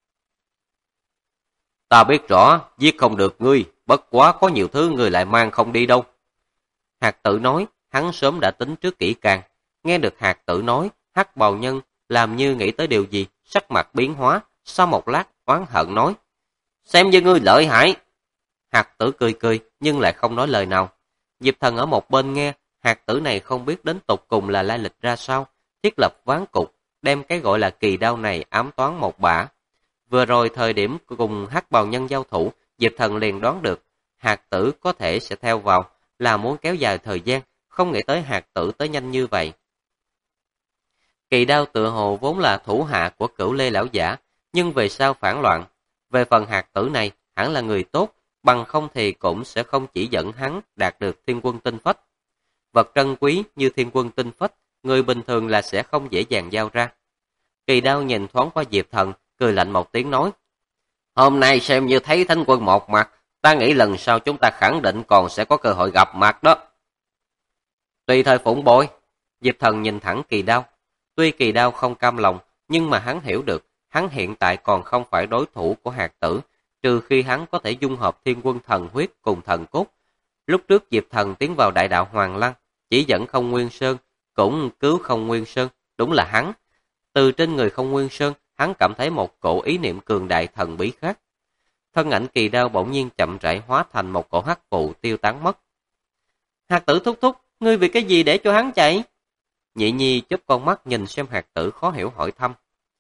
Ta biết rõ, giết không được ngươi, bất quá có nhiều thứ ngươi lại mang không đi đâu. Hạt tử nói, hắn sớm đã tính trước kỹ càng. Nghe được hạt tử nói, Hắc bào nhân làm như nghĩ tới điều gì, sắc mặt biến hóa, sau một lát oán hận nói. Xem như ngươi lợi hại. Hạt tử cười cười, nhưng lại không nói lời nào. Diệp Thần ở một bên nghe, hạt tử này không biết đến tục cùng là lai lịch ra sao, thiết lập ván cục, đem cái gọi là kỳ đao này ám toán một bả. Vừa rồi thời điểm cùng Hắc bào nhân giao thủ, Diệp Thần liền đoán được, hạt tử có thể sẽ theo vào, là muốn kéo dài thời gian, không nghĩ tới hạt tử tới nhanh như vậy. Kỳ đao tựa hồ vốn là thủ hạ của Cửu Lê lão giả, nhưng về sau phản loạn. Về phần hạt tử này, hẳn là người tốt, bằng không thì cũng sẽ không chỉ dẫn hắn đạt được Thiên quân tinh phách. Vật trân quý như Thiên quân tinh phách, người bình thường là sẽ không dễ dàng giao ra. Kỳ đao nhìn thoáng qua Diệp Thần, cười lạnh một tiếng nói. Hôm nay xem như thấy Thánh quân một mặt, ta nghĩ lần sau chúng ta khẳng định còn sẽ có cơ hội gặp mặt đó. Tùy thời phụng bội, Diệp Thần nhìn thẳng kỳ đao. Tuy kỳ đao không cam lòng, nhưng mà hắn hiểu được, hắn hiện tại còn không phải đối thủ của hạt tử, trừ khi hắn có thể dung hợp Thiên quân thần huyết cùng thần cốt. Lúc trước Diệp Thần tiến vào đại đạo Hoàng Lăng, chỉ dẫn Không Nguyên Sơn, cũng cứu Không Nguyên Sơn, đúng là hắn. Từ trên người Không Nguyên Sơn, hắn cảm thấy một cổ ý niệm cường đại thần bí khác. Thân ảnh kỳ đao bỗng nhiên chậm rãi hóa thành một cổ hắc vụ tiêu tán mất. Hạt tử thúc thúc, ngươi vì cái gì để cho hắn chạy? Nhị Nhi chớp con mắt nhìn xem hạt tử khó hiểu hỏi thăm.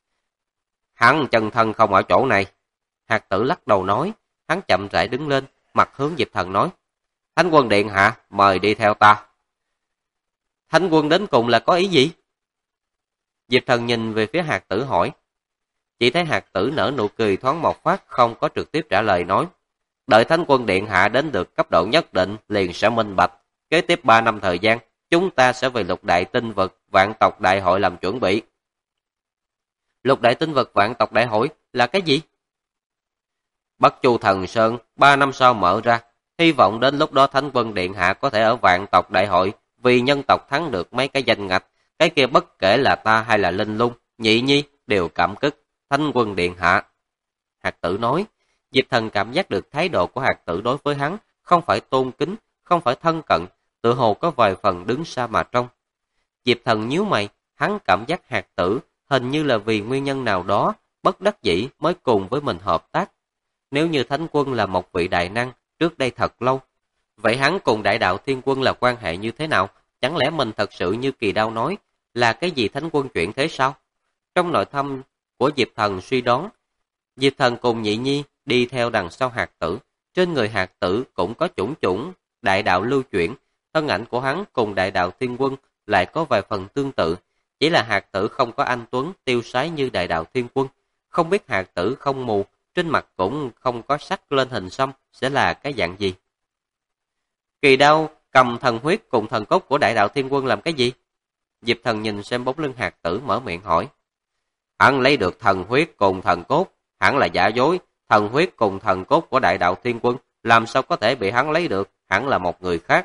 Hắn chân thân không ở chỗ này. Hạt tử lắc đầu nói, hắn chậm rãi đứng lên, mặt hướng Diệp Thần nói. Thánh quân điện hạ, mời đi theo ta. Thánh quân đến cùng là có ý gì? Diệp Thần nhìn về phía hạt tử hỏi. Chỉ thấy hạt tử nở nụ cười thoáng một phát, không có trực tiếp trả lời nói. Đợi Thánh quân điện hạ đến được cấp độ nhất định, liền sẽ minh bạch. Kế tiếp 3 năm thời gian, chúng ta sẽ về lục đại tinh vực vạn tộc đại hội làm chuẩn bị. Lục đại tinh vực vạn tộc đại hội là cái gì? Bắc Chu Thần Sơn 3 năm sau mở ra, Hy vọng đến lúc đó Thánh Quân Điện Hạ có thể ở vạn tộc đại hội vì nhân tộc thắng được mấy cái danh ngạch. Cái kia bất kể là ta hay là Linh Lung, Nhị Nhi đều cảm kích Thánh Quân Điện Hạ. Hạt Tử nói. Diệp Thần cảm giác được thái độ của Hạt Tử đối với hắn không phải tôn kính, không phải thân cận, tự hồ có vài phần đứng xa mà trông. Diệp Thần nhíu mày, hắn cảm giác Hạt Tử hình như là vì nguyên nhân nào đó, bất đắc dĩ mới cùng với mình hợp tác. Nếu như Thánh Quân là một vị đại năng trước đây thật lâu, vậy hắn cùng Đại Đạo Thiên Quân là quan hệ như thế nào? Chẳng lẽ mình thật sự như Kỳ Đao nói, là cái gì Thánh Quân chuyển thế sao? Trong nội tâm của Diệp Thần suy đoán, Diệp Thần cùng Nhị Nhi đi theo đằng sau Hạt Tử, trên người Hạt Tử cũng có chủng chủng đại đạo lưu chuyển, thân ảnh của hắn cùng Đại Đạo Thiên Quân lại có vài phần tương tự, chỉ là Hạt Tử không có anh tuấn tiêu sái như Đại Đạo Thiên Quân, không biết Hạt Tử không mù, trên mặt cũng không có sắc lên hình xăm sẽ là cái dạng gì. Kỳ Đao cầm thần huyết cùng thần cốt của Đại Đạo Thiên Quân làm cái gì? Diệp Thần nhìn xem bóng lưng Hạt Tử mở miệng hỏi. Hắn lấy được thần huyết cùng thần cốt, hẳn là giả dối, thần huyết cùng thần cốt của Đại Đạo Thiên Quân làm sao có thể bị hắn lấy được, hẳn là một người khác.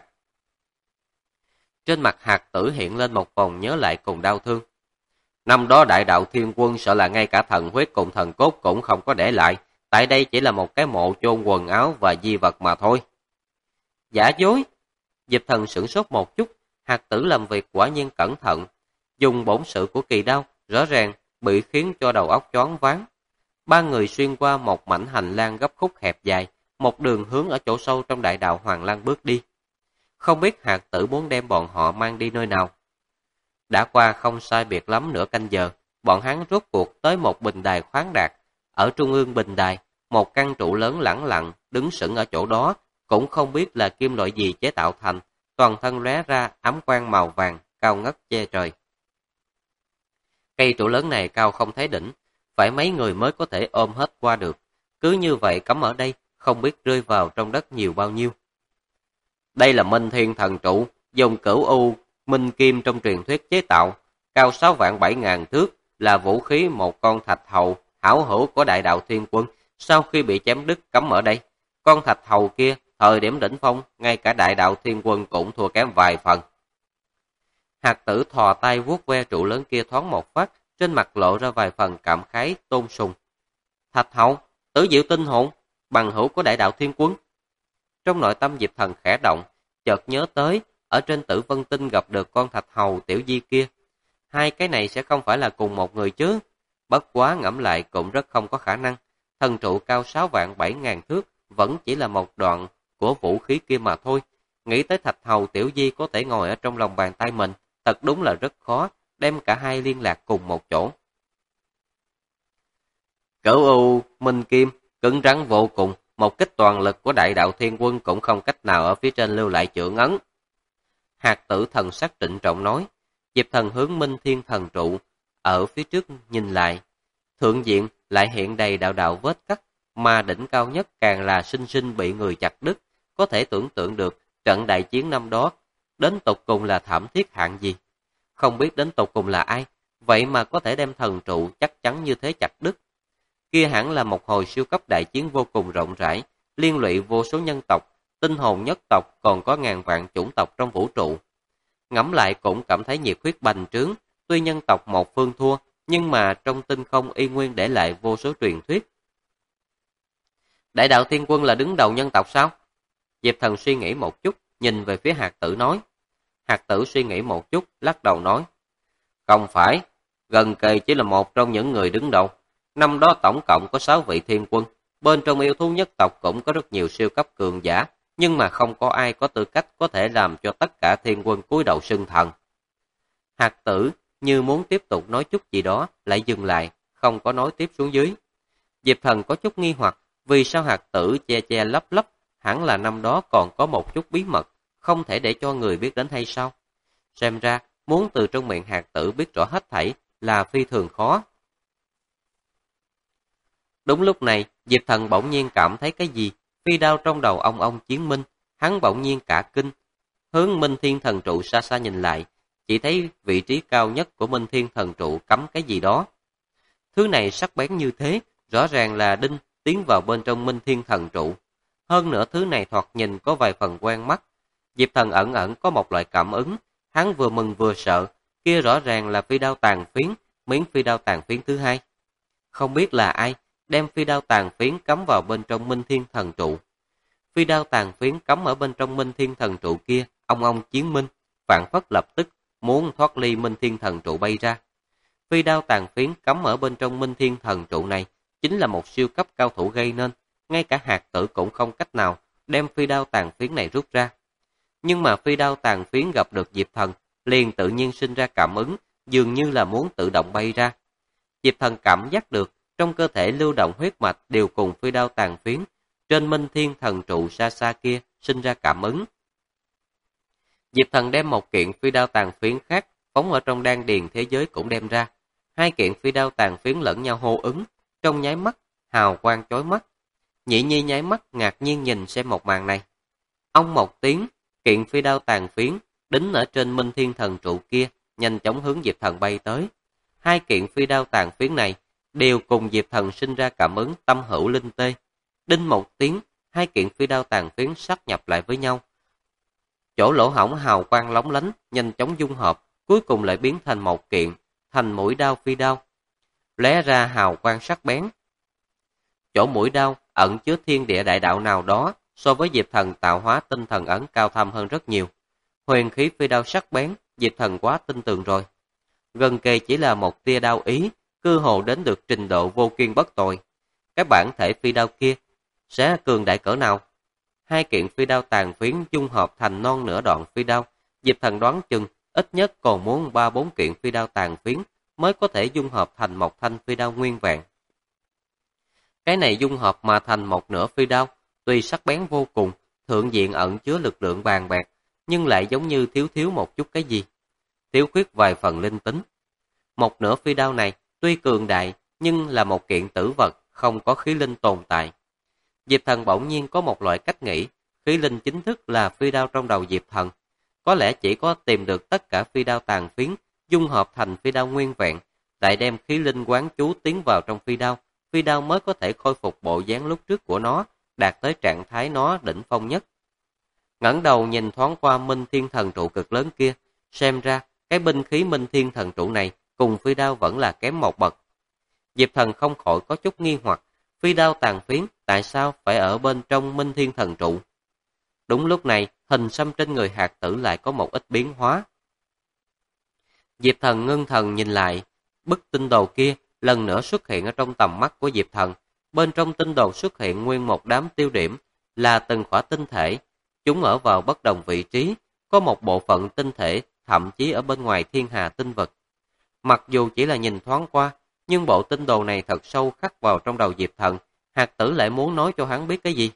Trên mặt Hạt Tử hiện lên một vòng nhớ lại cùng đau thương. Năm đó Đại Đạo Thiên Quân sợ là ngay cả thần huyết cùng thần cốt cũng không có để lại, tại đây chỉ là một cái mộ chôn quần áo và di vật mà thôi. Giả dối? Diệp Thần sửng sốt một chút, Hạt Tử làm việc quả nhiên cẩn thận, dùng bổn sự của Kỳ Đao, rõ ràng bị khiến cho đầu óc choáng váng. Ba người xuyên qua một mảnh hành lang gấp khúc hẹp dài, một đường hướng ở chỗ sâu trong Đại Đạo Hoàng Lăng bước đi. Không biết Hạt Tử muốn đem bọn họ mang đi nơi nào. Đã qua không sai biệt lắm nửa canh giờ, bọn hắn rốt cuộc tới một bình đài khoáng đạt. Ở trung ương bình đài, một căn trụ lớn lẳng lặng đứng sững ở chỗ đó, cũng không biết là kim loại gì chế tạo thành, toàn thân lóe ra ám quang màu vàng, cao ngất che trời. Cây trụ lớn này cao không thấy đỉnh, phải mấy người mới có thể ôm hết qua được. Cứ như vậy cắm ở đây, không biết rơi vào trong đất nhiều bao nhiêu. Đây là Minh Thiên Thần Trụ, dùng cửu u minh kim trong truyền thuyết chế tạo, cao 6.700.000 thước, là vũ khí một con thạch hầu hảo hữu của Đại Đạo Thiên Quân, sau khi bị chém đứt cắm ở đây. Con thạch hầu kia, thời điểm đỉnh phong, ngay cả Đại Đạo Thiên Quân cũng thua kém vài phần. Hạt Tử thò tay vuốt ve trụ lớn kia thoáng một phát, trên mặt lộ ra vài phần cảm khái tôn sùng. Thạch hầu, Tử Diệu Tinh Hồn, bằng hữu của Đại Đạo Thiên Quân. Trong nội tâm Diệp Thần khẽ động, chợt nhớ tới, ở trên Tử Vân Tinh gặp được con thạch hầu tiểu di kia. Hai cái này sẽ không phải là cùng một người chứ. Bất quá ngẫm lại cũng rất không có khả năng. Thần trụ cao 6.700.000 thước, vẫn chỉ là một đoạn của vũ khí kia mà thôi. Nghĩ tới thạch hầu tiểu di có thể ngồi ở trong lòng bàn tay mình, thật đúng là rất khó, đem cả hai liên lạc cùng một chỗ. Cửu u minh kim, cứng rắn vô cùng, một kích toàn lực của Đại Đạo Thiên Quân cũng không cách nào ở phía trên lưu lại chưởng ấn. Hạt Tử thần sắc trịnh trọng nói. Diệp Thần hướng Minh Thiên Thần Trụ ở phía trước nhìn lại, thượng diện lại hiện đầy đạo đạo vết cắt, mà đỉnh cao nhất càng là sinh sinh bị người chặt đứt. Có thể tưởng tượng được trận đại chiến năm đó đến tột cùng là thảm thiết hạng gì. Không biết đến tột cùng là ai, vậy mà có thể đem thần trụ chắc chắn như thế chặt đứt. Kia hẳn là một hồi siêu cấp đại chiến vô cùng rộng rãi, liên lụy vô số nhân tộc, tinh hồn nhất tộc, còn có ngàn vạn chủng tộc trong vũ trụ. Ngẫm lại cũng cảm thấy nhiệt huyết bành trướng, tuy nhân tộc một phương thua, nhưng mà trong tinh không y nguyên để lại vô số truyền thuyết. Đại Đạo Thiên Quân là đứng đầu nhân tộc sao? Diệp Thần suy nghĩ một chút, nhìn về phía Hạt Tử nói. Hạt Tử suy nghĩ một chút, lắc đầu nói. Không phải, gần kề chỉ là một trong những người đứng đầu. Năm đó tổng cộng có 6 vị thiên quân, bên trong yêu thú nhất tộc cũng có rất nhiều siêu cấp cường giả, nhưng mà không có ai có tư cách có thể làm cho tất cả thiên quân cúi đầu xưng thần. Hạt Tử như muốn tiếp tục nói chút gì đó, lại dừng lại, không có nói tiếp xuống dưới. Diệp Thần có chút nghi hoặc, vì sao Hạt Tử che che lấp lấp, hẳn là năm đó còn có một chút bí mật, không thể để cho người biết đến hay sao? Xem ra, muốn từ trong miệng Hạt Tử biết rõ hết thảy là phi thường khó. Đúng lúc này, Diệp Thần bỗng nhiên cảm thấy cái gì, phi đao trong đầu ông chiến minh, hắn bỗng nhiên cả kinh. Hướng Minh Thiên Thần Trụ xa xa nhìn lại, chỉ thấy vị trí cao nhất của Minh Thiên Thần Trụ cắm cái gì đó. Thứ này sắc bén như thế, rõ ràng là đinh tiến vào bên trong Minh Thiên Thần Trụ. Hơn nữa thứ này thoạt nhìn có vài phần quen mắt. Diệp Thần ẩn ẩn có một loại cảm ứng, hắn vừa mừng vừa sợ, kia rõ ràng là phi đao tàn phiến, miếng phi đao tàn phiến thứ hai. Không biết là ai đem phi đao tàn phiến cắm vào bên trong Minh Thiên Thần Trụ. Phi đao tàn phiến cắm ở bên trong Minh Thiên Thần Trụ kia, ông chiến minh, phản phất lập tức muốn thoát ly Minh Thiên Thần Trụ bay ra. Phi đao tàn phiến cắm ở bên trong Minh Thiên Thần Trụ này chính là một siêu cấp cao thủ gây nên, ngay cả hạt tử cũng không cách nào đem phi đao tàn phiến này rút ra. Nhưng mà phi đao tàn phiến gặp được Diệp Thần, liền tự nhiên sinh ra cảm ứng, dường như là muốn tự động bay ra. Diệp Thần cảm giác được trong cơ thể lưu động huyết mạch đều cùng phi đao tàn phiến, trên Minh Thiên Thần Trụ xa xa kia sinh ra cảm ứng. Diệp Thần đem một kiện phi đao tàn phiến khác phóng ở trong đan điền thế giới cũng đem ra. Hai kiện phi đao tàn phiến lẫn nhau hô ứng, trong nháy mắt, hào quang chói mắt. Nhị Nhi nháy mắt ngạc nhiên nhìn xem một màn này. Ông một tiếng, kiện phi đao tàn phiến, đính ở trên Minh Thiên Thần Trụ kia, nhanh chóng hướng Diệp Thần bay tới. Hai kiện phi đao tàn phiến này đều cùng Diệp Thần sinh ra cảm ứng tâm hữu linh tê. Đinh một tiếng, hai kiện phi đao tàn phiến sát nhập lại với nhau. Chỗ lỗ hổng hào quang lóng lánh, nhanh chóng dung hợp, cuối cùng lại biến thành một kiện, thành mũi đao phi đao. Lóe ra hào quang sắc bén. Chỗ mũi đao ẩn chứa thiên địa đại đạo nào đó, so với Diệp Thần tạo hóa tinh thần ấn cao thâm hơn rất nhiều. Huyền khí phi đao sắc bén, Diệp Thần quá tin tưởng rồi. Gần kề chỉ là một tia đao ý, cơ hồ đến được trình độ vô kiên bất tội. Cái bản thể phi đao kia sẽ cường đại cỡ nào? Hai kiện phi đao tàn phiến dung hợp thành non nửa đoạn phi đao, Diệp Thần đoán chừng ít nhất còn muốn 3-4 kiện phi đao tàn phiến mới có thể dung hợp thành một thanh phi đao nguyên vẹn. Cái này dung hợp mà thành một nửa phi đao, tuy sắc bén vô cùng, thượng diện ẩn chứa lực lượng bàn bạc, nhưng lại giống như thiếu một chút cái gì. Thiếu khuyết vài phần linh tính. Một nửa phi đao này tuy cường đại, nhưng là một kiện tử vật, không có khí linh tồn tại. Diệp Thần bỗng nhiên có một loại cách nghĩ, khí linh chính thức là phi đao trong đầu Diệp Thần. Có lẽ chỉ có tìm được tất cả phi đao tàn phiến, dung hợp thành phi đao nguyên vẹn, lại đem khí linh quán chú tiến vào trong phi đao mới có thể khôi phục bộ dáng lúc trước của nó, đạt tới trạng thái nó đỉnh phong nhất. Ngẩng đầu nhìn thoáng qua Minh Thiên Thần Trụ cực lớn kia, xem ra cái binh khí Minh Thiên Thần Trụ này cùng phi đao vẫn là kém một bậc. Diệp Thần không khỏi có chút nghi hoặc, phi đao tàn phiến tại sao phải ở bên trong Minh Thiên Thần Trụ? Đúng lúc này, hình xăm trên người hạt tử lại có một ít biến hóa. Diệp Thần ngưng thần nhìn lại, bức tinh đồ kia lần nữa xuất hiện ở trong tầm mắt của Diệp Thần. Bên trong tinh đồ xuất hiện nguyên một đám tiêu điểm, là từng khỏa tinh thể. Chúng ở vào bất đồng vị trí, có một bộ phận tinh thể thậm chí ở bên ngoài thiên hà tinh vực. Mặc dù chỉ là nhìn thoáng qua, nhưng bộ tinh đồ này thật sâu khắc vào trong đầu Diệp Thần. Hạt tử lại muốn nói cho hắn biết cái gì?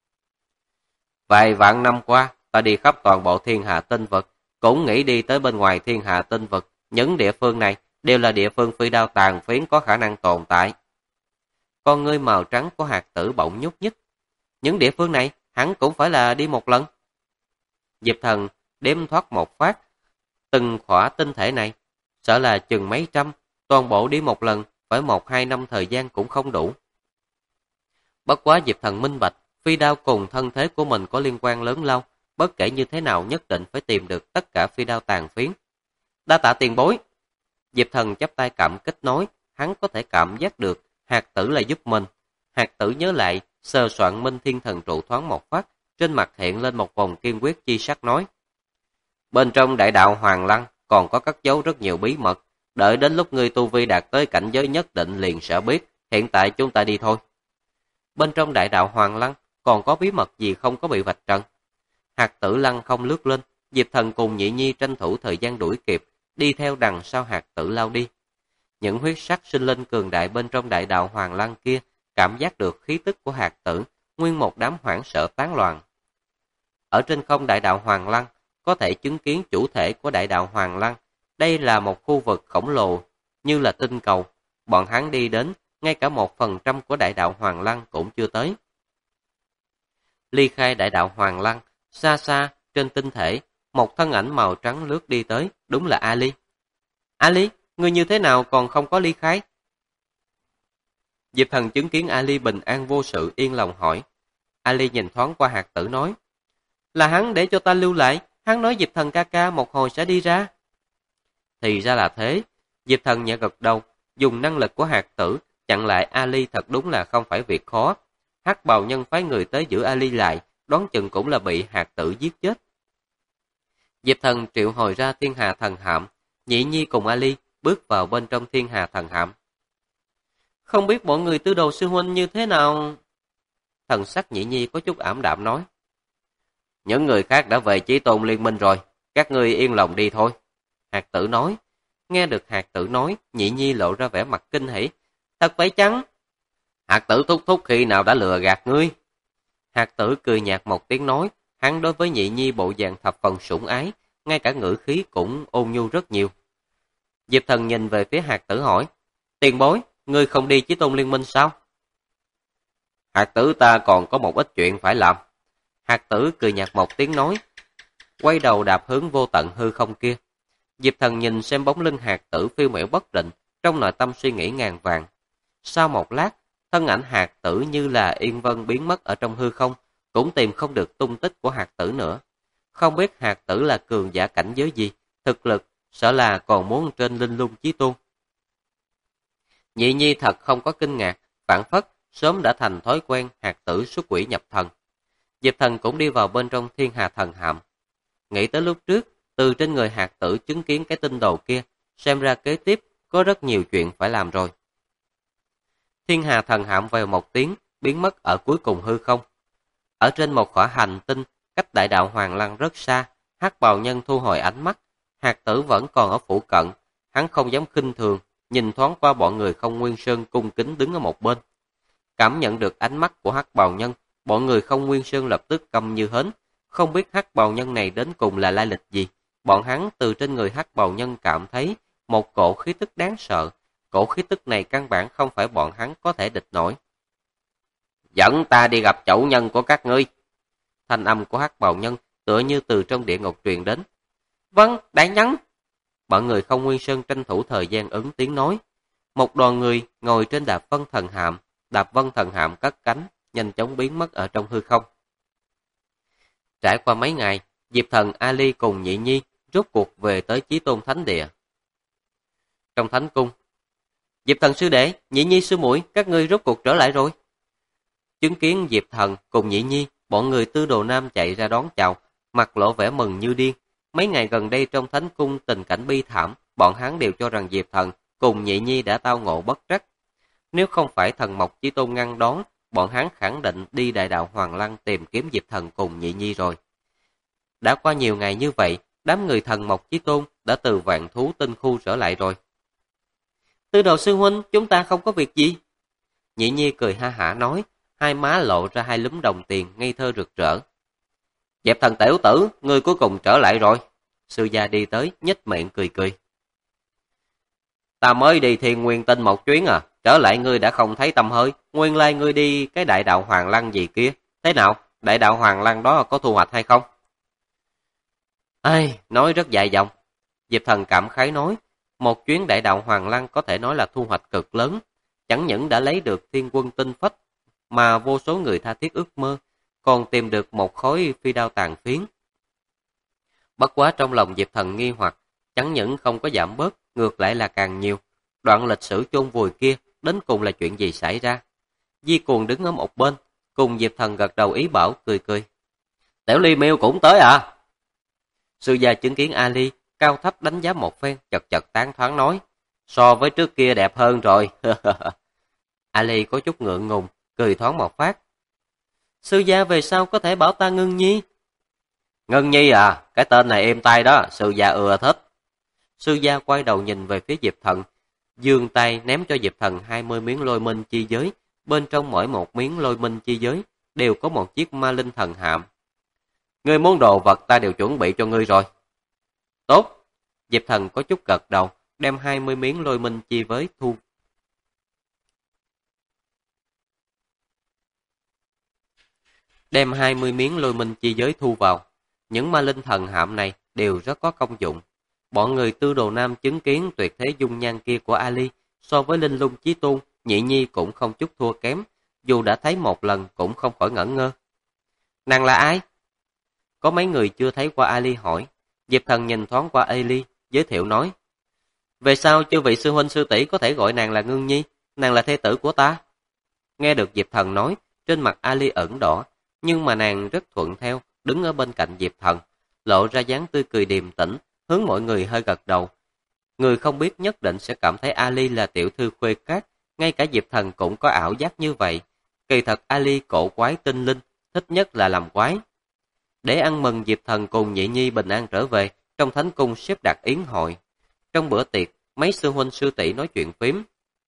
Vài vạn năm qua, ta đi khắp toàn bộ thiên hà tinh vực, cũng nghĩ đi tới bên ngoài thiên hà tinh vực. Những địa phương này đều là địa phương phi đao tàn phiến có khả năng tồn tại. Con ngươi màu trắng của hạt tử bỗng nhúc nhích. Những địa phương này hắn cũng phải là đi một lần. Diệp Thần đếm thoát một phát. Từng khỏa tinh thể này, sợ là chừng mấy trăm, toàn bộ đi một lần, phải 1-2 năm thời gian cũng không đủ. Bất quá Diệp Thần minh bạch, phi đao cùng thân thế của mình có liên quan lớn lao, bất kể như thế nào nhất định phải tìm được tất cả phi đao tàn phiến. Đa tạ tiền bối. Diệp Thần chắp tay cảm kích nói, hắn có thể cảm giác được hạt tử là giúp mình. Hạt tử nhớ lại, sờ soạn Minh Thiên Thần Trụ thoáng một phát, trên mặt hiện lên một vòng kiên quyết chi sắc nói. Bên trong đại đạo Hoàng Lăng còn có cất giấu rất nhiều bí mật, đợi đến lúc ngươi tu vi đạt tới cảnh giới nhất định liền sẽ biết, hiện tại chúng ta đi thôi. Bên trong đại đạo Hoàng Lăng còn có bí mật gì không có bị vạch trần? Hạt tử lăng không lướt lên, Diệp Thần cùng Nhị Nhi tranh thủ thời gian đuổi kịp, đi theo đằng sau hạt tử lao đi. Những huyết sắc sinh linh cường đại bên trong đại đạo Hoàng Lăng kia cảm giác được khí tức của hạt tử, nguyên một đám hoảng sợ tán loạn. Ở trên không đại đạo Hoàng Lăng, có thể chứng kiến chủ thể của đại đạo Hoàng Lăng. Đây là một khu vực khổng lồ, như là tinh cầu. Bọn hắn đi đến, ngay cả 1% của đại đạo Hoàng Lăng cũng chưa tới. Ly khai đại đạo Hoàng Lăng, xa xa, trên tinh thể, một thân ảnh màu trắng lướt đi tới, đúng là Ali. Ali, ngươi như thế nào còn không có ly khai? Diệp Thần chứng kiến Ali bình an vô sự yên lòng hỏi. Ali nhìn thoáng qua Hạt Tử nói, là hắn để cho ta lưu lại, hắn nói Diệp Thần ca ca một hồi sẽ đi ra. Thì ra là thế, Diệp Thần nhẹ gật đầu, dùng năng lực của Hạt Tử chặn lại Ali thật đúng là không phải việc khó. Hắc bào nhân phái người tới giữ Ali lại, đoán chừng cũng là bị Hạt Tử giết chết. Diệp Thần triệu hồi ra Thiên Hà Thần Hạm, Nhị Nhi cùng Ali bước vào bên trong Thiên Hà Thần Hạm. Không biết mọi người Tư Đồ sư huynh như thế nào? Thần sắc Nhị Nhi có chút ảm đạm nói. Những người khác đã về Chí Tôn Liên Minh rồi, các ngươi yên lòng đi thôi. Hạt Tử nói. Nghe được Hạt Tử nói, Nhị Nhi lộ ra vẻ mặt kinh hỉ. Thật vậy chăng? Hạt Tử thúc thúc khi nào đã lừa gạt ngươi? Hạt Tử cười nhạt một tiếng nói, hắn đối với Nhị Nhi bộ dạng thập phần sủng ái, ngay cả ngữ khí cũng ôn nhu rất nhiều. Diệp Thần nhìn về phía Hạt Tử hỏi, tiền bối, ngươi không đi Chí Tôn Liên Minh sao? Hạt Tử ta còn có một ít chuyện phải làm. Hạt Tử cười nhạt một tiếng nói, quay đầu đạp hướng vô tận hư không kia. Diệp Thần nhìn xem bóng lưng Hạt Tử phiêu miểu bất định, trong nội tâm suy nghĩ ngàn vàng. Sau một lát, thân ảnh Hạt Tử như là yên vân biến mất ở trong hư không, cũng tìm không được tung tích của Hạt Tử nữa. Không biết Hạt Tử là cường giả cảnh giới gì, thực lực sợ là còn muốn trên Linh Lung Chí Tôn. Nhị Nhi thật không có kinh ngạc, phản phất sớm đã thành thói quen Hạt Tử xuất quỷ nhập thần. Diệp Thần cũng đi vào bên trong Thiên Hà Thần Hạm. Nghĩ tới lúc trước, từ trên người Hạt Tử chứng kiến cái tinh đồ kia, xem ra kế tiếp có rất nhiều chuyện phải làm rồi. Thiên Hà Thần Hạm vèo một tiếng, biến mất ở cuối cùng hư không. Ở trên một khỏa hành tinh, cách đại đạo Hoàng Lăng rất xa, Hắc Bào Nhân thu hồi ánh mắt. Hạt Tử vẫn còn ở phụ cận, hắn không dám khinh thường, nhìn thoáng qua bọn người Không Nguyên Sơn cung kính đứng ở một bên. Cảm nhận được ánh mắt của Hắc Bào Nhân, bọn người Không Nguyên Sơn lập tức câm như hến, không biết Hắc Bào Nhân này đến cùng là lai lịch gì. Bọn hắn từ trên người Hắc Bào Nhân cảm thấy một cổ khí tức đáng sợ, cổ khí tức này căn bản không phải bọn hắn có thể địch nổi. Dẫn ta đi gặp chủ nhân của các ngươi. Thanh âm của Hắc Bào Nhân tựa như từ trong địa ngục truyền đến. Vâng, đại nhân. Bọn người Không Nguyên Sơn tranh thủ thời gian ứng tiếng nói. Một đoàn người ngồi trên Đạp Vân Thần Hạm, Đạp Vân Thần Hạm cất cánh, nhanh chóng biến mất ở trong hư không. Trải qua mấy ngày, Diệp Thần, Ali cùng Nhị Nhi rốt cuộc về tới Chí Tôn Thánh Địa. Trong Thánh Cung, Diệp Thần sư đệ, Nhị Nhi sư muội, các ngươi rốt cuộc trở lại rồi. Chứng kiến Diệp Thần cùng Nhị Nhi, bọn người Tư Đồ Nam chạy ra đón chào, mặt lộ vẻ mừng như điên. Mấy ngày gần đây trong Thánh Cung tình cảnh bi thảm, bọn hắn đều cho rằng Diệp Thần cùng Nhị Nhi đã tao ngộ bất trắc. Nếu không phải Thần Mộc Chí Tôn ngăn đón, bọn hắn khẳng định đi đại đạo Hoàng Lăng tìm kiếm Diệp Thần cùng Nhị Nhi rồi. Đã qua nhiều ngày như vậy, đám người Thần Mộc Chí Tôn đã từ Vạn Thú Tinh Khu trở lại rồi. Tư Đồ sư huynh, chúng ta không có việc gì. Nhị Nhi cười ha hả nói, hai má lộ ra hai lúm đồng tiền ngây thơ rực rỡ. Diệp Thần tiểu tử, ngươi cuối cùng trở lại rồi. Sư gia đi tới, nhếch miệng cười cười. Ta mới đi Thiên Nguyên Tinh một chuyến à, trở lại ngươi đã không thấy tăm hơi, nguyên lai ngươi đi cái đại đạo Hoàng Lăng gì kia. Thế nào, đại đạo Hoàng Lăng đó có thu hoạch hay không? Ai, nói rất dài dòng. Diệp Thần cảm khái nói, một chuyến đại đạo Hoàng Lăng có thể nói là thu hoạch cực lớn, chẳng những đã lấy được Thiên Quân Tinh Phách mà vô số người tha thiết ước mơ, còn tìm được một khối phi đao tàn phiến. Bất quá trong lòng Diệp Thần nghi hoặc, chẳng những không có giảm bớt, ngược lại là càng nhiều. Đoạn lịch sử chôn vùi kia, đến cùng là chuyện gì xảy ra? Di Cuồng đứng ở một bên, cùng Diệp Thần gật đầu ý bảo, cười cười. Tiểu Ly Miêu cũng tới à? Sư gia chứng kiến Ali, cao thấp đánh giá một phen, chật chật tán thoáng nói, so với trước kia đẹp hơn rồi. Ali có chút ngượng ngùng, cười thoáng một phát. Sư gia về sau có thể bảo ta Ngân Nhi? Ngân Nhi à, cái tên này êm tai đó, sư gia ưa thích. Sư gia quay đầu nhìn về phía Diệp Thần, giương tay ném cho Diệp Thần 20 miếng lôi minh chi giới, bên trong mỗi một miếng lôi minh chi giới đều có một chiếc ma linh thần hạm. Ngươi muốn đồ vật ta đều chuẩn bị cho ngươi rồi. Tốt. Diệp Thần có chút gật đầu, đem 20 miếng lôi minh chi giới thu. Đem 20 miếng lôi minh chi giới thu vào. Những ma linh thần hạm này đều rất có công dụng. Bọn người Tư Đồ Nam chứng kiến tuyệt thế dung nhan kia của Ali, so với Linh Lung Chí Tôn, Nhị Nhi cũng không chút thua kém, dù đã thấy một lần cũng không khỏi ngẩn ngơ. Nàng là ai? Có mấy người chưa thấy qua Ali hỏi. Diệp Thần nhìn thoáng qua Ali, giới thiệu nói. Về sau chư vị sư huynh sư tỷ có thể gọi nàng là Ngưng Nhi, nàng là thê tử của ta. Nghe được Diệp Thần nói, trên mặt Ali ửng đỏ, nhưng mà nàng rất thuận theo, đứng ở bên cạnh Diệp Thần, lộ ra dáng tươi cười điềm tĩnh, hướng mọi người hơi gật đầu. Người không biết nhất định sẽ cảm thấy Ali là tiểu thư khuê các, ngay cả Diệp Thần cũng có ảo giác như vậy. Kỳ thật Ali cổ quái tinh linh, thích nhất là làm quái. Để ăn mừng Diệp Thần cùng Nhị Nhi bình an trở về, trong thánh cung xếp đặt yến hội. Trong bữa tiệc, mấy sư huynh sư tỷ nói chuyện phím.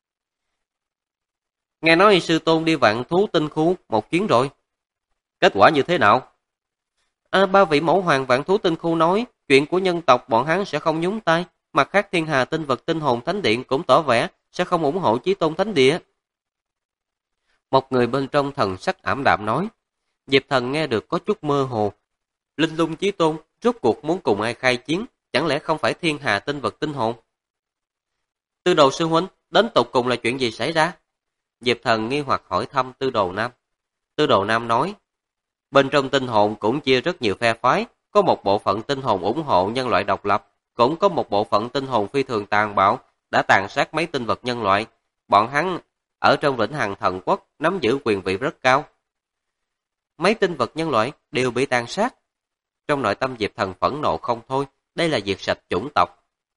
Nghe nói sư tôn đi vạn thú tinh khu một chuyến rồi. Kết quả như thế nào? Ba vị mẫu hoàng vạn thú tinh khu nói, chuyện của nhân tộc bọn hắn sẽ không nhúng tay, mặt khác thiên hà tinh vật tinh hồn thánh điện cũng tỏ vẻ sẽ không ủng hộ Chí Tôn thánh địa. Một người bên trong thần sắc ảm đạm nói. Diệp Thần nghe được có chút mơ hồ. Linh Lung Chí Tôn rốt cuộc muốn cùng ai khai chiến, chẳng lẽ không phải thiên hà tinh vật tinh hồn? Tư Đồ sư huynh, đến tột cùng là chuyện gì xảy ra? Diệp Thần nghi hoặc hỏi thăm Tư Đồ Nam. Tư Đồ Nam nói, bên trong tinh hồn cũng chia rất nhiều phe phái, có một bộ phận tinh hồn ủng hộ nhân loại độc lập, cũng có một bộ phận tinh hồn phi thường tàn bạo, đã tàn sát mấy tinh vật nhân loại. Bọn hắn ở trong Vĩnh Hằng Thần Quốc nắm giữ quyền vị rất cao. Mấy tinh vật nhân loại đều bị tàn sát. Trong nội tâm Diệp Thần phẫn nộ không thôi, đây là diệt sạch chủng tộc.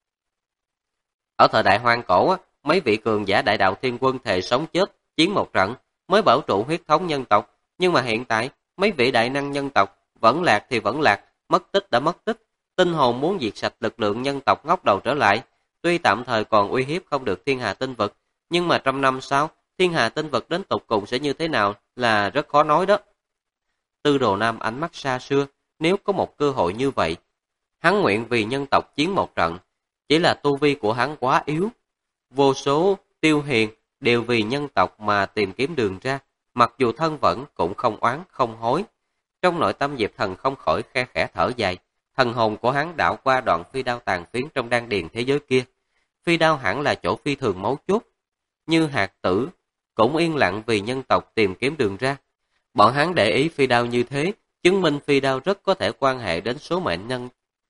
Ở thời đại hoang cổ, mấy vị cường giả đại đạo thiên quân thề sống chết, chiến một trận, mới bảo trụ huyết thống nhân tộc. Nhưng mà hiện tại, mấy vị đại năng nhân tộc, vẫn lạc thì vẫn lạc, mất tích đã mất tích. Tinh hồn muốn diệt sạch lực lượng nhân tộc ngóc đầu trở lại. Tuy tạm thời còn uy hiếp không được thiên hà tinh vật, nhưng mà trăm năm sau, thiên hà tinh vật đến tột cùng sẽ như thế nào là rất khó nói đó. Tư Đồ Nam ánh mắt xa xưa, nếu có một cơ hội như vậy, hắn nguyện vì nhân tộc chiến một trận, chỉ là tu vi của hắn quá yếu. Vô số tiêu hiền đều vì nhân tộc mà tìm kiếm đường ra, mặc dù thân vẫn cũng không oán không hối. Trong nội tâm Diệp Thần không khỏi khe khẽ thở dài, thần hồn của hắn đảo qua đoạn phi đao tàn phiến trong đan điền thế giới kia. Phi đao hẳn là chỗ phi thường mấu chốt, như hạt tử cũng yên lặng vì nhân tộc tìm kiếm đường ra. Bọn hắn để ý phi đao như thế, chứng minh phi đao rất có thể quan hệ đến số mệnh nhân.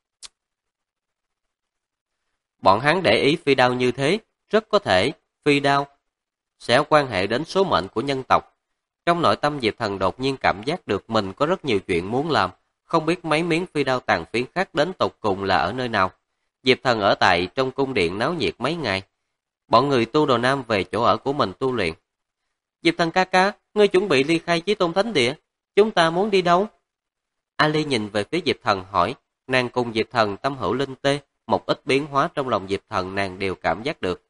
Bọn hắn để ý phi đao như thế, rất có thể phi đao sẽ quan hệ đến số mệnh của nhân tộc. Trong nội tâm Diệp Thần đột nhiên cảm giác được mình có rất nhiều chuyện muốn làm, không biết mấy miếng phi đao tàn phiến khác đến tột cùng là ở nơi nào. Diệp Thần ở tại trong cung điện náo nhiệt mấy ngày. Bọn người Tu Đồ Nam về chỗ ở của mình tu luyện. Diệp Thần ca ca, ngươi chuẩn bị ly khai Chí Tôn thánh địa, chúng ta muốn đi đâu? Ali nhìn về phía Diệp Thần hỏi, nàng cùng Diệp Thần tâm hữu linh tê, một ít biến hóa trong lòng Diệp Thần nàng đều cảm giác được.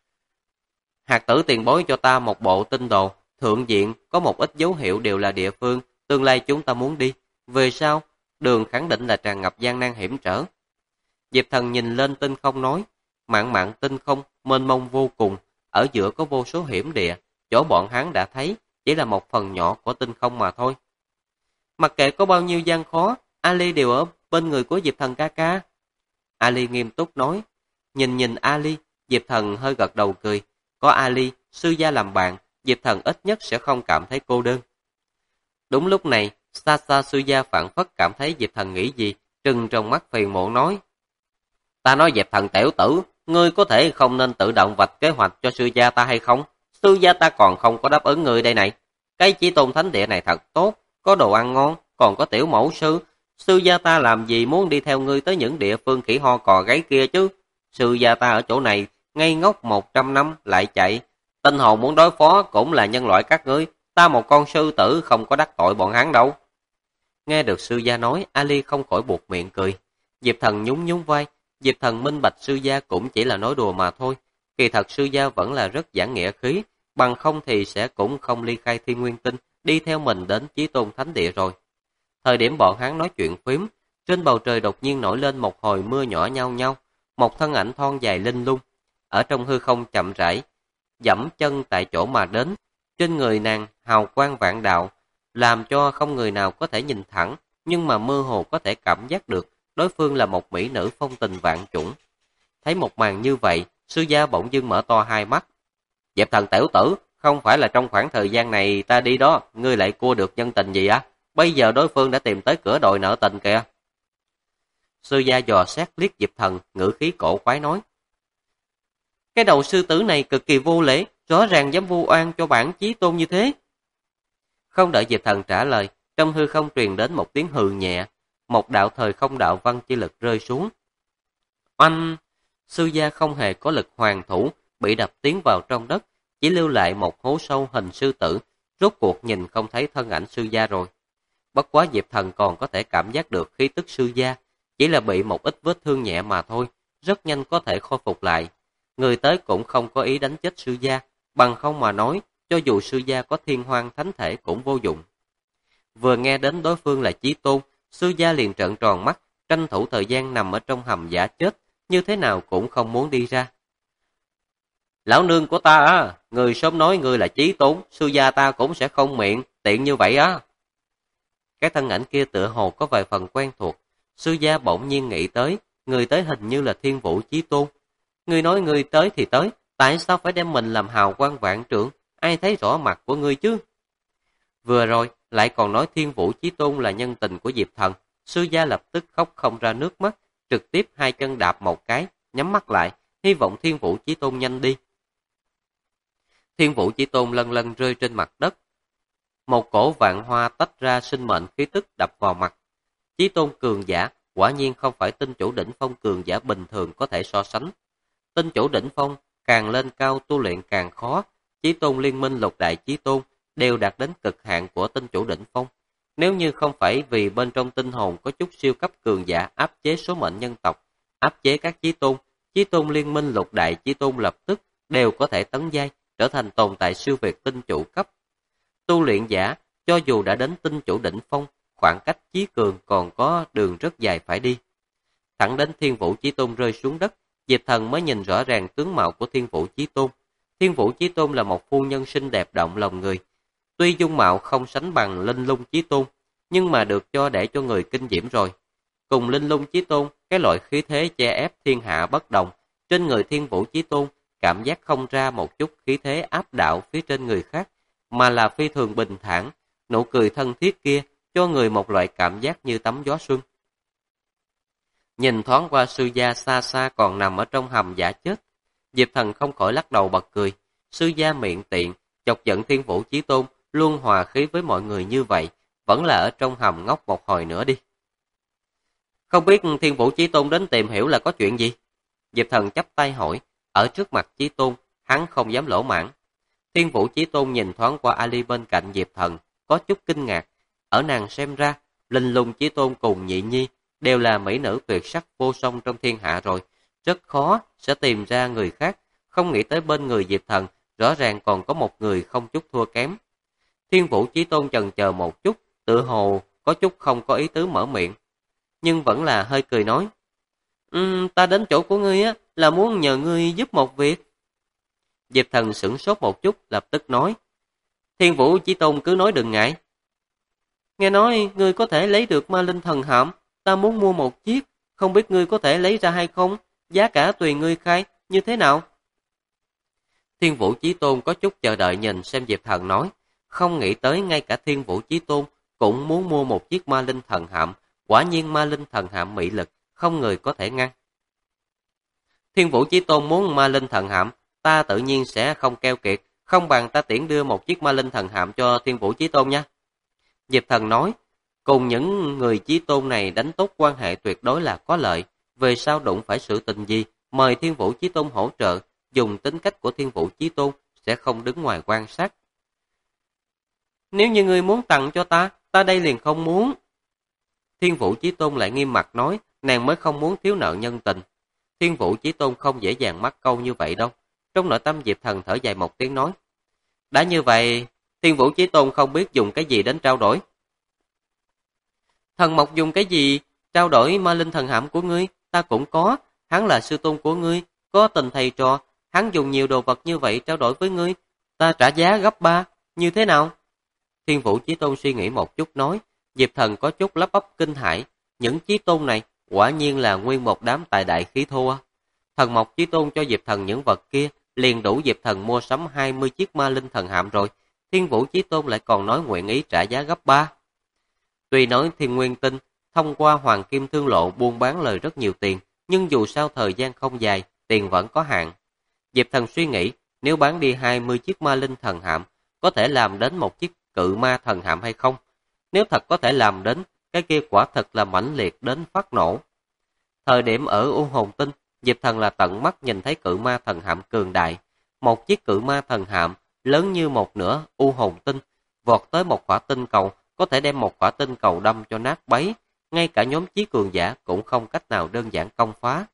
Hạt tử tiền bối cho ta một bộ tinh đồ, thượng diện có một ít dấu hiệu đều là địa phương, tương lai chúng ta muốn đi. Về sau, đường khẳng định là tràn ngập gian nan hiểm trở. Diệp Thần nhìn lên tinh không nói, mạn mạn tinh không, mênh mông vô cùng, ở giữa có vô số hiểm địa, chỗ bọn hắn đã thấy, chỉ là một phần nhỏ của tinh không mà thôi. Mặc kệ có bao nhiêu gian khó, Ali đều ở bên người của Diệp Thần ca ca. Ali nghiêm túc nói, nhìn Ali, Diệp Thần hơi gật đầu cười, có Ali, sư gia làm bạn, Diệp Thần ít nhất sẽ không cảm thấy cô đơn. Đúng lúc này, xa xa sư gia phản phất cảm thấy Diệp Thần nghĩ gì, trừng trong mắt phiền muộn nói. Ta nói Diệp Thần tiểu tử, ngươi có thể không nên tự động vạch kế hoạch cho sư gia ta hay không? Sư gia ta còn không có đáp ứng ngươi đây này. Cái Chí Tôn thánh địa này thật tốt, có đồ ăn ngon, còn có tiểu mẫu sư. Sư gia ta làm gì muốn đi theo ngươi tới những địa phương khỉ ho cò gáy kia chứ? Sư gia ta ở chỗ này, ngây ngốc 100 năm lại chạy. Tinh hồn muốn đối phó cũng là nhân loại các ngươi. Ta một con sư tử không có đắc tội bọn hắn đâu. Nghe được sư gia nói, Ali không khỏi buột miệng cười. Diệp Thần nhún nhún vai. Diệp Thần minh bạch sư gia cũng chỉ là nói đùa mà thôi. Kỳ thật sư gia vẫn là rất giảng nghĩa khí, bằng không thì sẽ cũng không ly khai Thiên Nguyên Tinh, đi theo mình đến Chí Tôn thánh địa rồi. Thời điểm bọn hắn nói chuyện phím, trên bầu trời đột nhiên nổi lên một hồi mưa nhỏ nhau nhau, một thân ảnh thon dài linh lung, ở trong hư không chậm rãi, dẫm chân tại chỗ mà đến. Trên người nàng hào quang vạn đạo, làm cho không người nào có thể nhìn thẳng, nhưng mà mơ hồ có thể cảm giác được đối phương là một mỹ nữ phong tình vạn chủng. Thấy một màn như vậy, sư gia bỗng dưng mở to hai mắt. Diệp Thần tiểu tử, không phải là trong khoảng thời gian này ta đi đó, ngươi lại cua được nhân tình gì á? bây giờ đối phương đã tìm tới cửa đòi nợ tình kìa. Sư gia dò xét liếc Diệp Thần, ngữ khí cổ quái nói. Cái đầu sư tử này cực kỳ vô lễ, rõ ràng dám vu oan cho bản chí tôn như thế. Không đợi Diệp Thần trả lời, trong hư không truyền đến một tiếng hừ nhẹ, một đạo thời không đạo văn chi lực rơi xuống. Oanh! Sư gia không hề có lực hoàn thủ, bị đập tiến vào trong đất, chỉ lưu lại một hố sâu hình sư tử, rốt cuộc nhìn không thấy thân ảnh sư gia rồi. Bất quá Diệp Thần còn có thể cảm giác được khí tức sư gia, chỉ là bị một ít vết thương nhẹ mà thôi, rất nhanh có thể khôi phục lại. Người tới cũng không có ý đánh chết sư gia, bằng không mà nói, cho dù sư gia có thiên hoang thánh thể cũng vô dụng. Vừa nghe đến đối phương là Chí Tôn, sư gia liền trợn tròn mắt, tranh thủ thời gian nằm ở trong hầm giả chết, như thế nào cũng không muốn đi ra. Lão nương của ta á, người sớm nói người là Chí Tôn, sư gia ta cũng sẽ không miệng, tiện như vậy á. Cái thân ảnh kia tựa hồ có vài phần quen thuộc, sư gia bỗng nhiên nghĩ tới, người tới hình như là Thiên Vũ Chí Tôn. Người nói người tới thì tới, tại sao phải đem mình làm hào quang vạn trượng, ai thấy rõ mặt của ngươi chứ? Vừa rồi, lại còn nói Thiên Vũ Chí Tôn là nhân tình của Diệp Thần, sư gia lập tức khóc không ra nước mắt, trực tiếp hai chân đạp một cái, nhắm mắt lại, hy vọng Thiên Vũ Chí Tôn nhanh đi. Thiên Vũ Chí Tôn lân lân rơi trên mặt đất. Một cổ vạn hoa tách ra sinh mệnh khí tức đập vào mặt. Chí Tôn cường giả, quả nhiên không phải tinh chủ đỉnh phong cường giả bình thường có thể so sánh. Tinh chủ đỉnh phong, càng lên cao tu luyện càng khó, Chí Tôn liên minh lục đại Chí Tôn đều đạt đến cực hạn của tinh chủ đỉnh phong. Nếu như không phải vì bên trong tinh hồn có chút siêu cấp cường giả áp chế số mệnh nhân tộc, áp chế các Chí Tôn liên minh lục đại Chí Tôn lập tức đều có thể tấn giai, trở thành tồn tại siêu việt tinh chủ cấp. Tu luyện giả, cho dù đã đến tinh chủ đỉnh phong, khoảng cách chí cường còn có đường rất dài phải đi. Thẳng đến Thiên Vũ Chí Tôn rơi xuống đất, Diệp Thần mới nhìn rõ ràng tướng mạo của Thiên Vũ Chí Tôn. Thiên Vũ Chí Tôn là một phu nhân xinh đẹp động lòng người. Tuy dung mạo không sánh bằng Linh Lung Chí Tôn, nhưng mà được cho để cho người kinh diễm rồi. Cùng Linh Lung Chí Tôn, cái loại khí thế che ép thiên hạ bất đồng, trên người Thiên Vũ Chí Tôn cảm giác không ra một chút khí thế áp đảo phía trên người khác, mà là phi thường bình thản, nụ cười thân thiết kia cho người một loại cảm giác như tắm gió xuân. Nhìn thoáng qua sư gia xa xa còn nằm ở trong hầm giả chết, Diệp Thần không khỏi lắc đầu bật cười. Sư gia miệng tiện, chọc giận Thiên Vũ Chí Tôn, luôn hòa khí với mọi người như vậy, vẫn là ở trong hầm ngốc một hồi nữa đi. Không biết Thiên Vũ Chí Tôn đến tìm hiểu là có chuyện gì? Diệp Thần chắp tay hỏi, ở trước mặt Chí Tôn, hắn không dám lỗ mãng. Thiên Vũ Chí Tôn nhìn thoáng qua Ali bên cạnh Diệp Thần, có chút kinh ngạc. Ở nàng xem ra, Linh Lung Chí Tôn cùng Nhị Nhi đều là mỹ nữ tuyệt sắc vô song trong thiên hạ rồi, rất khó sẽ tìm ra người khác, không nghĩ tới bên người Diệp Thần, rõ ràng còn có một người không chút thua kém. Thiên Vũ Chí Tôn chần chờ một chút, tự hồ có chút không có ý tứ mở miệng, nhưng vẫn là hơi cười nói, ta đến chỗ của ngươi á, là muốn nhờ ngươi giúp một việc. Diệp Thần sửng sốt một chút, lập tức nói, Thiên Vũ Chí Tôn cứ nói đừng ngại. Nghe nói ngươi có thể lấy được ma linh thần hạm, ta muốn mua một chiếc, không biết ngươi có thể lấy ra hay không, giá cả tùy ngươi khai, như thế nào? Thiên Vũ Chí Tôn có chút chờ đợi nhìn xem Diệp Thần nói, không nghĩ tới ngay cả Thiên Vũ Chí Tôn cũng muốn mua một chiếc ma linh thần hạm, quả nhiên ma linh thần hạm mị lực, không người có thể ngăn. Thiên Vũ Chí Tôn muốn ma linh thần hạm, ta tự nhiên sẽ không keo kiệt, không bằng ta tiễn đưa một chiếc ma linh thần hạm cho Thiên Vũ Chí Tôn nha. Diệp Thần nói, cùng những người Chí Tôn này đánh tốt quan hệ tuyệt đối là có lợi, về sau đụng phải sự tình gì, mời Thiên Vũ Chí Tôn hỗ trợ, dùng tính cách của Thiên Vũ Chí Tôn sẽ không đứng ngoài quan sát. Nếu như người muốn tặng cho ta đây liền không muốn. Thiên Vũ Chí Tôn lại nghiêm mặt nói, nàng mới không muốn thiếu nợ nhân tình. Thiên Vũ Chí Tôn không dễ dàng mắc câu như vậy đâu. Trong nội tâm Diệp Thần thở dài một tiếng nói, đã như vậy, Thiên Vũ Chí Tôn không biết dùng cái gì đến trao đổi. Thần Mộc dùng cái gì trao đổi ma linh thần hạm của ngươi, ta cũng có, hắn là sư tôn của ngươi, có tình thầy trò, hắn dùng nhiều đồ vật như vậy trao đổi với ngươi, ta trả giá gấp 3, như thế nào? Thiên Vũ Chí Tôn suy nghĩ một chút nói, Diệp Thần có chút lắp bắp kinh hãi, những Chí Tôn này quả nhiên là nguyên một đám tài đại khí thô. Thần Mộc Chí Tôn cho Diệp Thần những vật kia, liền đủ Diệp Thần mua sắm 20 chiếc ma linh thần hạm rồi, Thiên Vũ Chí Tôn lại còn nói nguyện ý trả giá gấp 3. Tuy nói Thiên Nguyên Tinh thông qua Hoàng Kim Thương Lộ buôn bán lời rất nhiều tiền, nhưng dù sao thời gian không dài, tiền vẫn có hạn. Diệp Thần suy nghĩ, nếu bán đi 20 chiếc ma linh thần hạm, có thể làm đến một chiếc cự ma thần hạm hay không? Nếu thật có thể làm đến, cái kia quả thật là mãnh liệt đến phát nổ. Thời điểm ở U Hồn Tinh, Diệp Thần là tận mắt nhìn thấy cự ma thần hạm cường đại. Một chiếc cự ma thần hạm lớn như một nửa U Hồn Tinh, vọt tới một quả tinh cầu, có thể đem một quả tinh cầu đâm cho nát bấy. Ngay cả nhóm chí cường giả cũng không cách nào đơn giản công phá.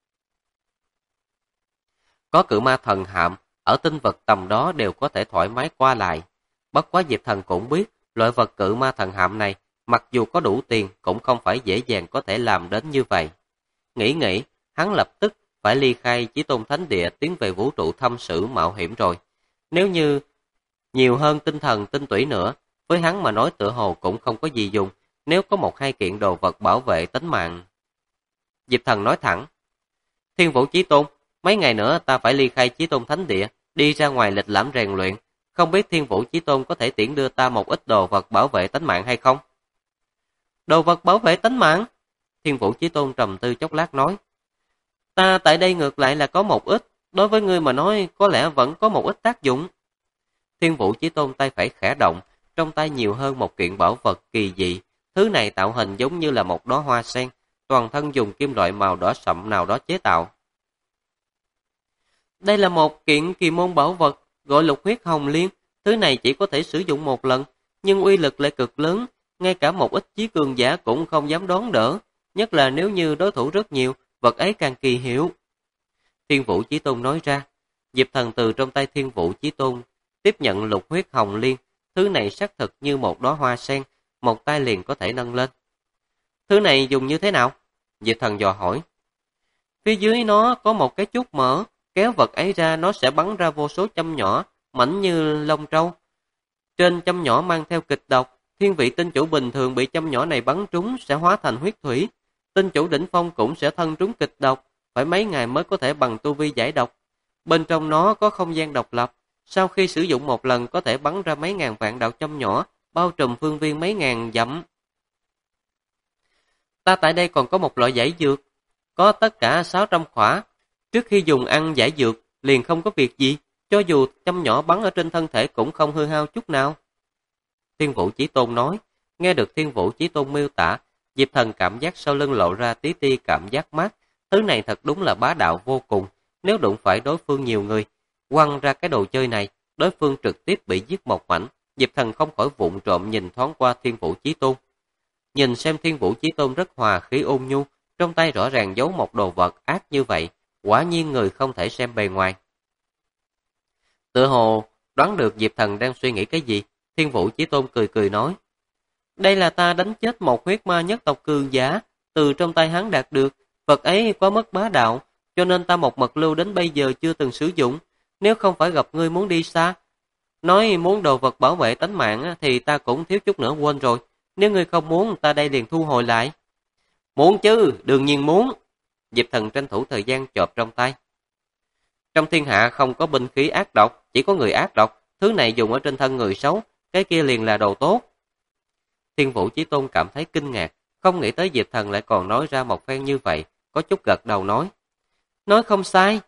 Có cự ma thần hạm, ở tinh vực tầm đó đều có thể thoải mái qua lại. Bất quá Diệp Thần cũng biết, loại vật cự ma thần hạm này, mặc dù có đủ tiền, cũng không phải dễ dàng có thể làm đến như vậy. Nghĩ, hắn lập tức phải ly khai Chí Tôn Thánh Địa tiến về vũ trụ thăm sử mạo hiểm rồi. Nếu như nhiều hơn tinh thần tinh tủy nữa, với hắn mà nói tựa hồ cũng không có gì dùng, nếu có một hai kiện đồ vật bảo vệ tính mạng. Diệp Thần nói thẳng, Thiên Vũ Chí Tôn, mấy ngày nữa ta phải ly khai Chí Tôn Thánh Địa, đi ra ngoài lịch lãm rèn luyện, không biết Thiên Vũ Chí Tôn có thể tiễn đưa ta một ít đồ vật bảo vệ tính mạng hay không? Đồ vật bảo vệ tính mạng? Thiên Vũ Chí Tôn trầm tư chốc lát nói, ta tại đây ngược lại là có một ít, đối với ngươi mà nói có lẽ vẫn có một ít tác dụng. Thiên Vũ Chí Tôn tay phải khẽ động, trong tay nhiều hơn một kiện bảo vật kỳ dị, thứ này tạo hình giống như là một đóa hoa sen, toàn thân dùng kim loại màu đỏ sậm nào đó chế tạo. Đây là một kiện kỳ môn bảo vật, gọi Lục Huyết Hồng Liên, thứ này chỉ có thể sử dụng một lần, nhưng uy lực lại cực lớn, ngay cả một ít chí cường giả cũng không dám đón đỡ, nhất là nếu như đối thủ rất nhiều, vật ấy càng kỳ hiệu. Thiên Vũ Chí Tôn nói ra, Diệp Thần từ trong tay Thiên Vũ Chí Tôn tiếp nhận Lục Huyết Hồng Liên, thứ này xác thực như một đóa hoa sen, một tay liền có thể nâng lên. Thứ này dùng như thế nào? Diệp Thần dò hỏi. Phía dưới nó có một cái chút mở, kéo vật ấy ra nó sẽ bắn ra vô số châm nhỏ, mảnh như lông trâu. Trên châm nhỏ mang theo kịch độc, thiên vị tinh chủ bình thường bị châm nhỏ này bắn trúng sẽ hóa thành huyết thủy. Tinh chủ đỉnh phong cũng sẽ thân trúng kịch độc, phải mấy ngày mới có thể bằng tu vi giải độc. Bên trong nó có không gian độc lập, sau khi sử dụng một lần có thể bắn ra mấy ngàn vạn đạo châm nhỏ, bao trùm phương viên mấy ngàn dặm. Ta tại đây còn có một loại giải dược, có tất cả 600 khỏa. Trước khi dùng ăn giải dược, liền không có việc gì, cho dù châm nhỏ bắn ở trên thân thể cũng không hư hao chút nào. Thiên Vũ Chí Tôn nói, nghe được Thiên Vũ Chí Tôn miêu tả, Diệp Thần cảm giác sau lưng lộ ra tí ti cảm giác mát, thứ này thật đúng là bá đạo vô cùng, nếu đụng phải đối phương nhiều người, quăng ra cái đồ chơi này, đối phương trực tiếp bị giết một mảnh. Diệp Thần không khỏi vụng trộm nhìn thoáng qua Thiên Vũ Chí Tôn. Nhìn xem Thiên Vũ Chí Tôn rất hòa khí ôn nhu, trong tay rõ ràng giấu một đồ vật ác như vậy, quả nhiên người không thể xem bề ngoài. Tựa hồ đoán được Diệp Thần đang suy nghĩ cái gì, Thiên Vũ Chí Tôn cười cười nói, đây là ta đánh chết một huyết ma nhất tộc cường giả, từ trong tay hắn đạt được, vật ấy quá mức bá đạo, cho nên ta một mật lưu đến bây giờ chưa từng sử dụng, nếu không phải gặp ngươi muốn đi xa. Nói muốn đồ vật bảo vệ tính mạng thì ta cũng thiếu chút nữa quên rồi, nếu ngươi không muốn ta đây liền thu hồi lại. Muốn chứ, đương nhiên muốn. Diệp Thần tranh thủ thời gian chộp trong tay. Trong thiên hạ không có binh khí ác độc, chỉ có người ác độc, thứ này dùng ở trên thân người xấu, cái kia liền là đồ tốt. Thiên Vũ Chí Tôn cảm thấy kinh ngạc, không nghĩ tới Diệp Thần lại còn nói ra một phen như vậy, có chút gật đầu nói. Nói không sai.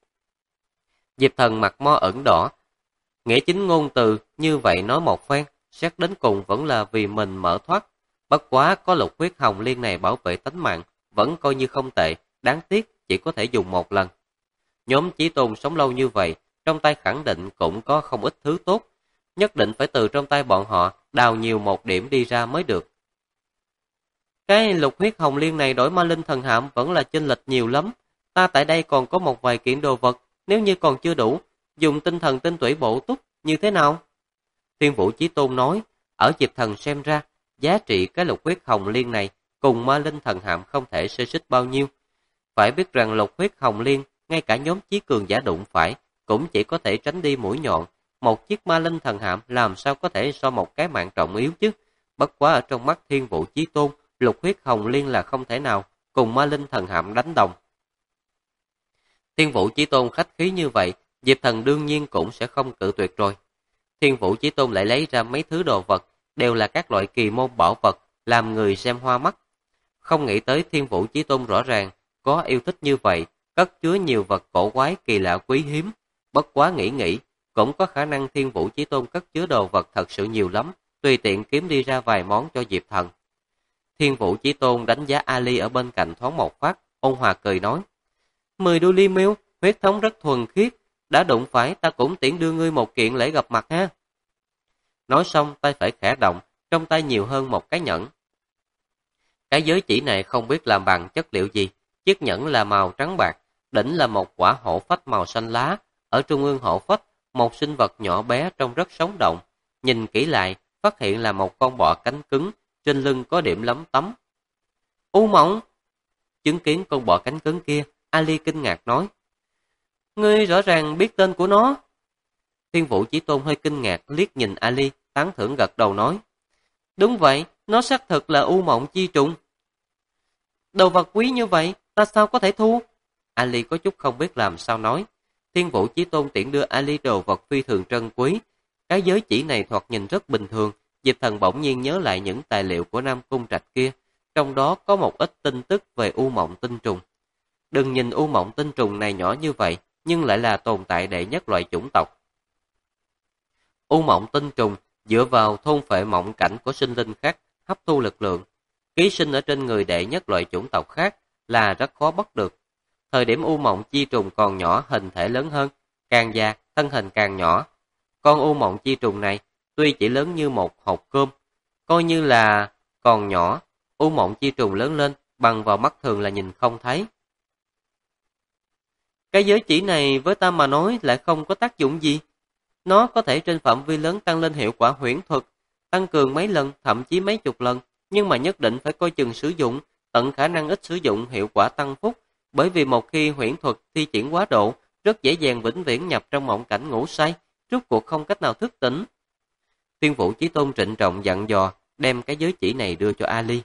Diệp Thần mặt mo ẩn đỏ, nghĩa chính ngôn từ như vậy nói một phen, xét đến cùng vẫn là vì mình mở thoát. Bất quá có Lục Huyết Hồng Liên này bảo vệ tính mạng, vẫn coi như không tệ, đáng tiếc chỉ có thể dùng một lần. Nhóm Chí Tôn sống lâu như vậy, trong tay khẳng định cũng có không ít thứ tốt, nhất định phải từ trong tay bọn họ đào nhiều một điểm đi ra mới được. Cái Lục Huyết Hồng Liên này đổi ma linh thần hạm vẫn là chênh lệch nhiều lắm, ta tại đây còn có một vài kiện đồ vật, nếu như còn chưa đủ, dùng tinh thần tinh tủy bổ túc, như thế nào? Thiên Vũ Chí Tôn nói, ở Diệp Thần xem ra, giá trị cái Lục Huyết Hồng Liên này cùng ma linh thần hạm không thể xê xích bao nhiêu. Phải biết rằng Lục Huyết Hồng Liên, ngay cả nhóm chí cường giả đụng phải, cũng chỉ có thể tránh đi mũi nhọn. Một chiếc ma linh thần hạm làm sao có thể so một cái mạng trọng yếu chứ? Bất quá ở trong mắt Thiên Vũ Chí Tôn, Lục Huyết Hồng Liên là không thể nào cùng ma linh thần hạm đánh đồng. Thiên Vũ Chí Tôn khách khí như vậy, Diệp Thần đương nhiên cũng sẽ không cự tuyệt rồi. Thiên Vũ Chí Tôn lại lấy ra mấy thứ đồ vật, đều là các loại kỳ môn bảo vật, làm người xem hoa mắt. Không nghĩ tới Thiên Vũ Chí Tôn rõ ràng có yêu thích như vậy, cất chứa nhiều vật cổ quái kỳ lạ quý hiếm. Bất quá nghĩ, cũng có khả năng Thiên Vũ Chí Tôn cất chứa đồ vật thật sự nhiều lắm, tùy tiện kiếm đi ra vài món cho Diệp Thần. Thiên Vũ Chí Tôn đánh giá Ali ở bên cạnh thoáng một phát, ôn hòa cười nói: 10 đô ly miêu, huyết thống rất thuần khiết, đã đụng phải ta cũng tiễn đưa ngươi một kiện lễ gặp mặt ha. Nói xong tay phải khẽ động, trong tay nhiều hơn một cái nhẫn. Cái giới chỉ này không biết làm bằng chất liệu gì, chiếc nhẫn là màu trắng bạc, đỉnh là một quả hổ phách màu xanh lá, ở trung ương hổ phách, một sinh vật nhỏ bé trông rất sống động. Nhìn kỹ lại, phát hiện là một con bọ cánh cứng, trên lưng có điểm lấm tấm. U Mộng! Chứng kiến con bọ cánh cứng kia, Ali kinh ngạc nói: Ngươi rõ ràng biết tên của nó. Thiên Vũ Chí Tôn hơi kinh ngạc liếc nhìn Ali, tán thưởng gật đầu nói: Đúng vậy, nó xác thực là U Mộng chi trùng. Đồ vật quý như vậy, ta sao có thể thu? Ali có chút không biết làm sao nói. Thiên Vũ Chí Tôn tiện đưa Ali đồ vật phi thường trân quý. Cái giới chỉ này thoạt nhìn rất bình thường. Diệp Thần bỗng nhiên nhớ lại những tài liệu của Nam Cung Trạch kia, trong đó có một ít tin tức về U Mộng tinh trùng. Đừng nhìn U Mộng tinh trùng này nhỏ như vậy, nhưng lại là tồn tại đệ nhất loại chủng tộc. U Mộng tinh trùng dựa vào thôn phệ mộng cảnh của sinh linh khác, hấp thu lực lượng. Ký sinh ở trên người đệ nhất loại chủng tộc khác là rất khó bắt được. Thời điểm U Mộng chi trùng còn nhỏ, hình thể lớn hơn, càng già, thân hình càng nhỏ. Con U Mộng chi trùng này tuy chỉ lớn như một hộp cơm, coi như là còn nhỏ, U Mộng chi trùng lớn lên, bằng vào mắt thường là nhìn không thấy. Cái giới chỉ này với ta mà nói lại không có tác dụng gì. Nó có thể trên phạm vi lớn tăng lên hiệu quả huyễn thuật, tăng cường mấy lần, thậm chí mấy chục lần, nhưng mà nhất định phải coi chừng sử dụng, tận khả năng ít sử dụng hiệu quả tăng phúc, bởi vì một khi huyễn thuật thi triển quá độ, rất dễ dàng vĩnh viễn nhập trong mộng cảnh ngủ say, rốt cuộc không cách nào thức tỉnh. Thiên Vũ Chí Tôn trịnh trọng dặn dò, đem cái giới chỉ này đưa cho Ali.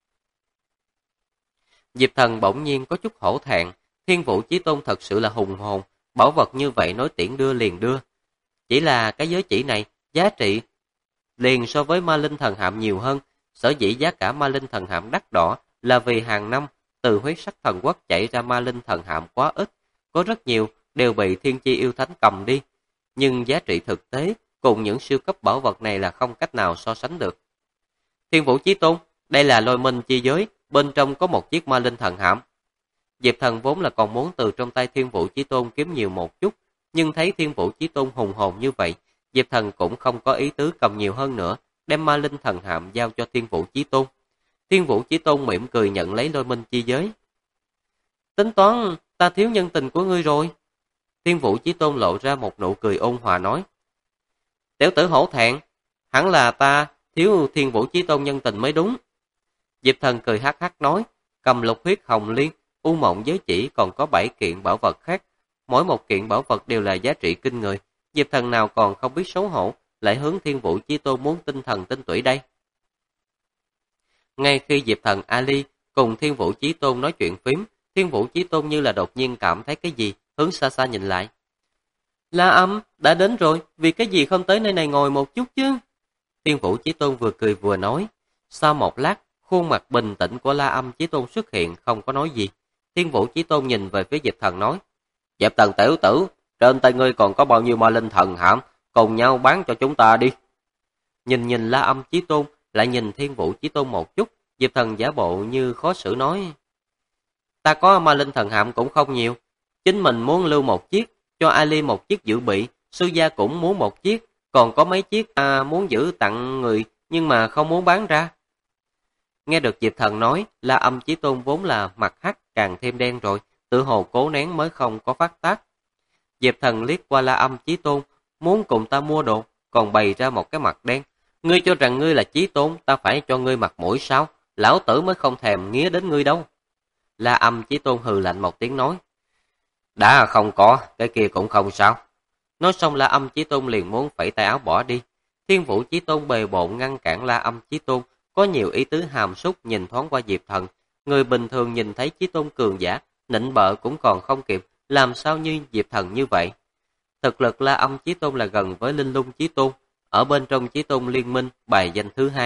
Diệp Thần bỗng nhiên có chút hổ thẹn, Thiên Vũ Chí Tôn thật sự là hùng hồn, bảo vật như vậy nói tiễn đưa liền đưa. Chỉ là cái giới chỉ này, giá trị liền so với Ma Linh Thần Hạm nhiều hơn, sở dĩ giá cả Ma Linh Thần Hạm đắt đỏ là vì hàng năm từ huyết sắc thần quốc chạy ra Ma Linh Thần Hạm quá ít, có rất nhiều đều bị Thiên Chi Yêu Thánh cầm đi, nhưng giá trị thực tế cùng những siêu cấp bảo vật này là không cách nào so sánh được. Thiên Vũ Chí Tôn, đây là Lôi Minh chi giới, bên trong có một chiếc Ma Linh Thần Hạm. Diệp Thần vốn là còn muốn từ trong tay Thiên Vũ Chí Tôn kiếm nhiều một chút, nhưng thấy Thiên Vũ Chí Tôn hùng hồn như vậy, Diệp Thần cũng không có ý tứ cầm nhiều hơn nữa, đem Ma Linh Thần Hạm giao cho Thiên Vũ Chí Tôn. Thiên Vũ Chí Tôn mỉm cười nhận lấy Lôi Minh chi giới. Tính toán, ta thiếu nhân tình của ngươi rồi. Thiên Vũ Chí Tôn lộ ra một nụ cười ôn hòa nói. Tiểu tử hổ thẹn, hẳn là ta thiếu Thiên Vũ Chí Tôn nhân tình mới đúng. Diệp Thần cười hắc hắc nói, cầm lục huyết hồng liên, U Mộng giới chỉ còn có 7 kiện bảo vật khác. Mỗi một kiện bảo vật đều là giá trị kinh người. Diệp Thần nào còn không biết xấu hổ, lại hướng Thiên Vũ Chí Tôn muốn tinh thần tinh tủy đây. Ngay khi Diệp Thần Ali cùng Thiên Vũ Chí Tôn nói chuyện phím, Thiên Vũ Chí Tôn như là đột nhiên cảm thấy cái gì, hướng xa xa nhìn lại. La Âm, đã đến rồi, vì cái gì không tới nơi này ngồi một chút chứ? Thiên Vũ Chí Tôn vừa cười vừa nói. Sau một lát, khuôn mặt bình tĩnh của La Âm Chí Tôn xuất hiện, không có nói gì. Thiên Vũ Chí Tôn nhìn về phía Diệp Thần nói. Diệp Thần tiểu tử, trên tay ngươi còn có bao nhiêu Ma Linh Thần Hạm, cùng nhau bán cho chúng ta đi. Nhìn La Âm Chí Tôn, lại nhìn Thiên Vũ Chí Tôn một chút, Diệp Thần giả bộ như khó xử nói. Ta có Ma Linh Thần Hạm cũng không nhiều, chính mình muốn lưu một chiếc, cho Ali một chiếc dự bị, sư gia cũng muốn một chiếc, còn có mấy chiếc muốn giữ tặng người nhưng mà không muốn bán ra. Nghe được Diệp Thần nói, La Âm Chí Tôn vốn là mặt hắc càng thêm đen rồi, tự hồ cố nén mới không có phát tác. Diệp Thần liếc qua La Âm Chí Tôn, muốn cùng ta mua đồ, còn bày ra một cái mặt đen. Ngươi cho rằng ngươi là Chí Tôn, ta phải cho ngươi mặt mũi sao? Lão tử mới không thèm nghía đến ngươi đâu. La Âm Chí Tôn hừ lạnh một tiếng nói. Đã không có, cái kia cũng không sao. Nói xong La Âm Chí Tôn liền muốn phẩy tay áo bỏ đi. Thiên Vũ Chí Tôn bề bộn ngăn cản La Âm Chí Tôn, có nhiều ý tứ hàm súc nhìn thoáng qua Diệp Thần. Người bình thường nhìn thấy Chí Tôn cường giả, nịnh bợ cũng còn không kịp, làm sao như Diệp Thần như vậy. Thực lực La Âm Chí Tôn là gần với Linh Lung Chí Tôn, ở bên trong Chí Tôn liên minh bài danh thứ 2.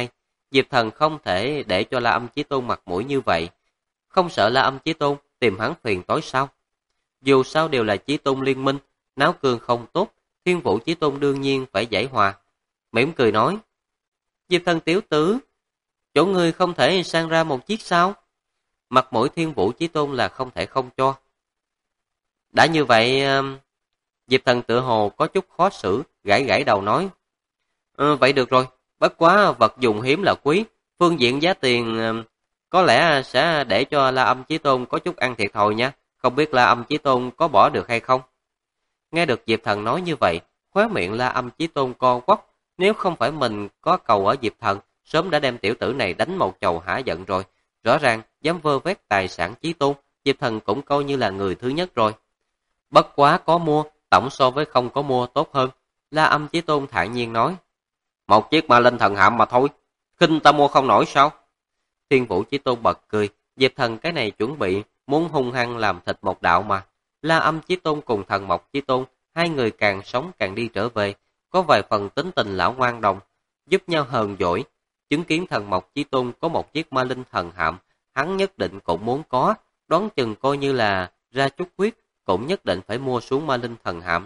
Diệp Thần không thể để cho La Âm Chí Tôn mặt mũi như vậy. Không sợ La Âm Chí Tôn tìm hắn phiền tối sao? Dù sao đều là Chí Tôn liên minh, náo cương không tốt, Thiên Vũ Chí Tôn đương nhiên phải giải hòa. Mỉm cười nói, Diệp Thần tiểu tử, chỗ ngươi không thể sang ra một chiếc sao? Mặt mũi Thiên Vũ Chí Tôn là không thể không cho. Đã như vậy, Diệp Thần tự hồ có chút khó xử, gãi gãi đầu nói, vậy được rồi, bất quá vật dùng hiếm là quý, phương diện giá tiền có lẽ sẽ để cho La Âm Chí Tôn có chút ăn thiệt thòi nha, không biết La Âm Chí Tôn có bỏ được hay không? Nghe được Diệp Thần nói như vậy, khóe miệng La Âm Chí Tôn co quắp, nếu không phải mình có cầu ở Diệp Thần, sớm đã đem tiểu tử này đánh một chầu hả giận rồi. Rõ ràng, dám vơ vét tài sản Chí Tôn, Diệp Thần cũng coi như là người thứ nhất rồi. Bất quá có mua, tổng so với không có mua tốt hơn. La Âm Chí Tôn thản nhiên nói, một chiếc ma linh thần hạm mà thôi, khinh ta mua không nổi sao? Thiên Vũ Chí Tôn bật cười, Diệp Thần cái này chuẩn bị muốn hung hăng làm thịt một đạo mà. La Âm Chí Tôn cùng Thần Mộc Chí Tôn, hai người càng sống càng đi trở về, có vài phần tính tình lão ngoan đồng, giúp nhau hờn dỗi. Chứng kiến Thần Mộc Chí Tôn có một chiếc ma linh thần hạm, hắn nhất định cũng muốn có, đoán chừng coi như là ra chút huyết, cũng nhất định phải mua xuống ma linh thần hạm.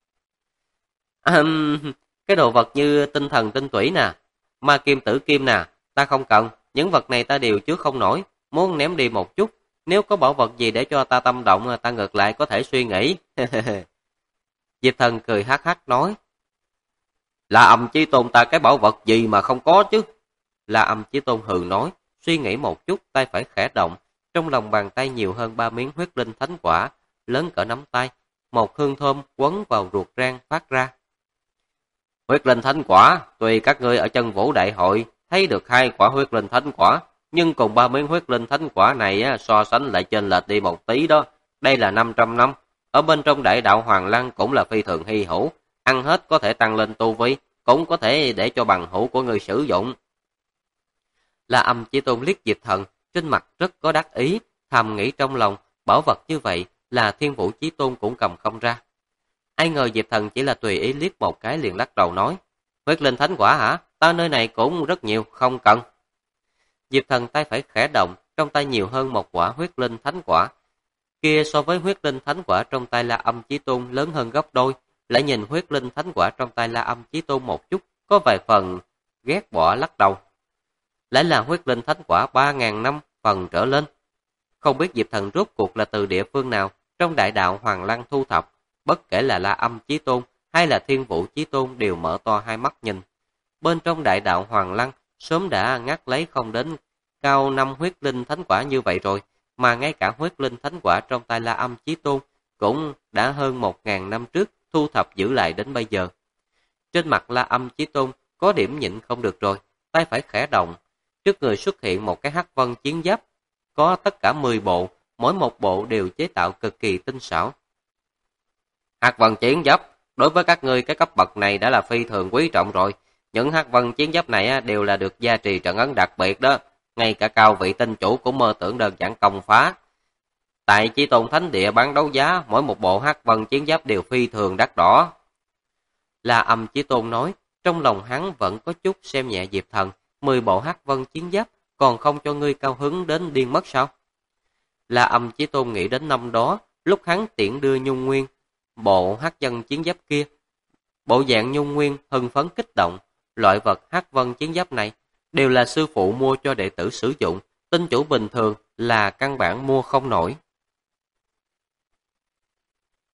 Cái đồ vật như tinh thần tinh tủy nè, ma kim tử kim nè, ta không cần, những vật này ta đều chứa không nổi, muốn ném đi một chút, nếu có bảo vật gì để cho ta tâm động, ta ngược lại có thể suy nghĩ. Diệp Thần cười hắc hắc nói, La Âm Chí Tôn ta cái bảo vật gì mà không có chứ? La Âm Chí Tôn hừ nói, suy nghĩ một chút, tay phải khẽ động, trong lòng bàn tay nhiều hơn 3 miếng huyết linh thánh quả, lớn cỡ nắm tay, một hương thơm quấn vào ruột rang phát ra. Huyết linh thánh quả, tuy các ngươi ở chân vũ đại hội thấy được 2 quả huyết linh thánh quả, nhưng cùng 3 miếng huyết linh thánh quả này so sánh lại chênh lệch đi một tí đó. Đây là 500 năm, ở bên trong đại đạo Hoàng Lăng cũng là phi thường hy hữu, ăn hết có thể tăng lên tu vi, cũng có thể để cho bằng hữu của người sử dụng. La Âm Chí Tôn liếc Diệp Thần, trên mặt rất có đắc ý, thầm nghĩ trong lòng, bảo vật như vậy là Thiên Vũ Chí Tôn cũng cầm không ra. Ai ngờ Diệp Thần chỉ là tùy ý liếc một cái liền lắc đầu nói, huyết linh thánh quả hả? Ta nơi này cũng rất nhiều, không cần. Diệp Thần tay phải khẽ động, trong tay nhiều hơn một quả huyết linh thánh quả. Kia so với huyết linh thánh quả trong tay La Âm Chí Tôn lớn hơn gấp đôi, lại nhìn huyết linh thánh quả trong tay La Âm Chí Tôn một chút, có vài phần ghét bỏ lắc đầu. Lại là huyết linh thánh quả 3.000 năm phần trở lên. Không biết Diệp Thần rốt cuộc là từ địa phương nào trong đại đạo Hoàng Lăng thu thập, bất kể là La Âm Chí Tôn hay là Thiên Vũ Chí Tôn đều mở to hai mắt nhìn. Bên trong đại đạo Hoàng Lăng sớm đã ngắt lấy không đến cao 5 huyết linh thánh quả như vậy rồi, mà ngay cả huyết linh thánh quả trong tay La Âm Chí Tôn cũng đã hơn 1.000 năm trước thu thập giữ lại đến bây giờ. Trên mặt La Âm Chí Tôn có điểm nhịn không được rồi, tay phải khẽ động, trước người xuất hiện một cái hắc vân chiến giáp, có tất cả 10 bộ, mỗi một bộ đều chế tạo cực kỳ tinh xảo. Hắc vân chiến giáp, đối với các ngươi cái cấp bậc này đã là phi thường quý trọng rồi. Những hắc vân chiến giáp này đều là được gia trì trận ấn đặc biệt đó, ngay cả cao vị tinh chủ cũng mơ tưởng đơn giản công phá. Tại Chí Tôn Thánh Địa bán đấu giá, mỗi một bộ hắc vân chiến giáp đều phi thường đắt đỏ. La Âm Chí Tôn nói, trong lòng hắn vẫn có chút xem nhẹ Diệp Thần, 10 bộ hắc vân chiến giáp còn không cho ngươi cao hứng đến điên mất sao? La Âm Chí Tôn nghĩ đến năm đó, lúc hắn tiễn đưa Nhung Nguyên, bộ hắc vân chiến giáp kia, bộ dạng Nhung Nguyên hưng phấn kích động, loại vật hắc vân chiến giáp này đều là sư phụ mua cho đệ tử sử dụng, tinh chủ bình thường là căn bản mua không nổi.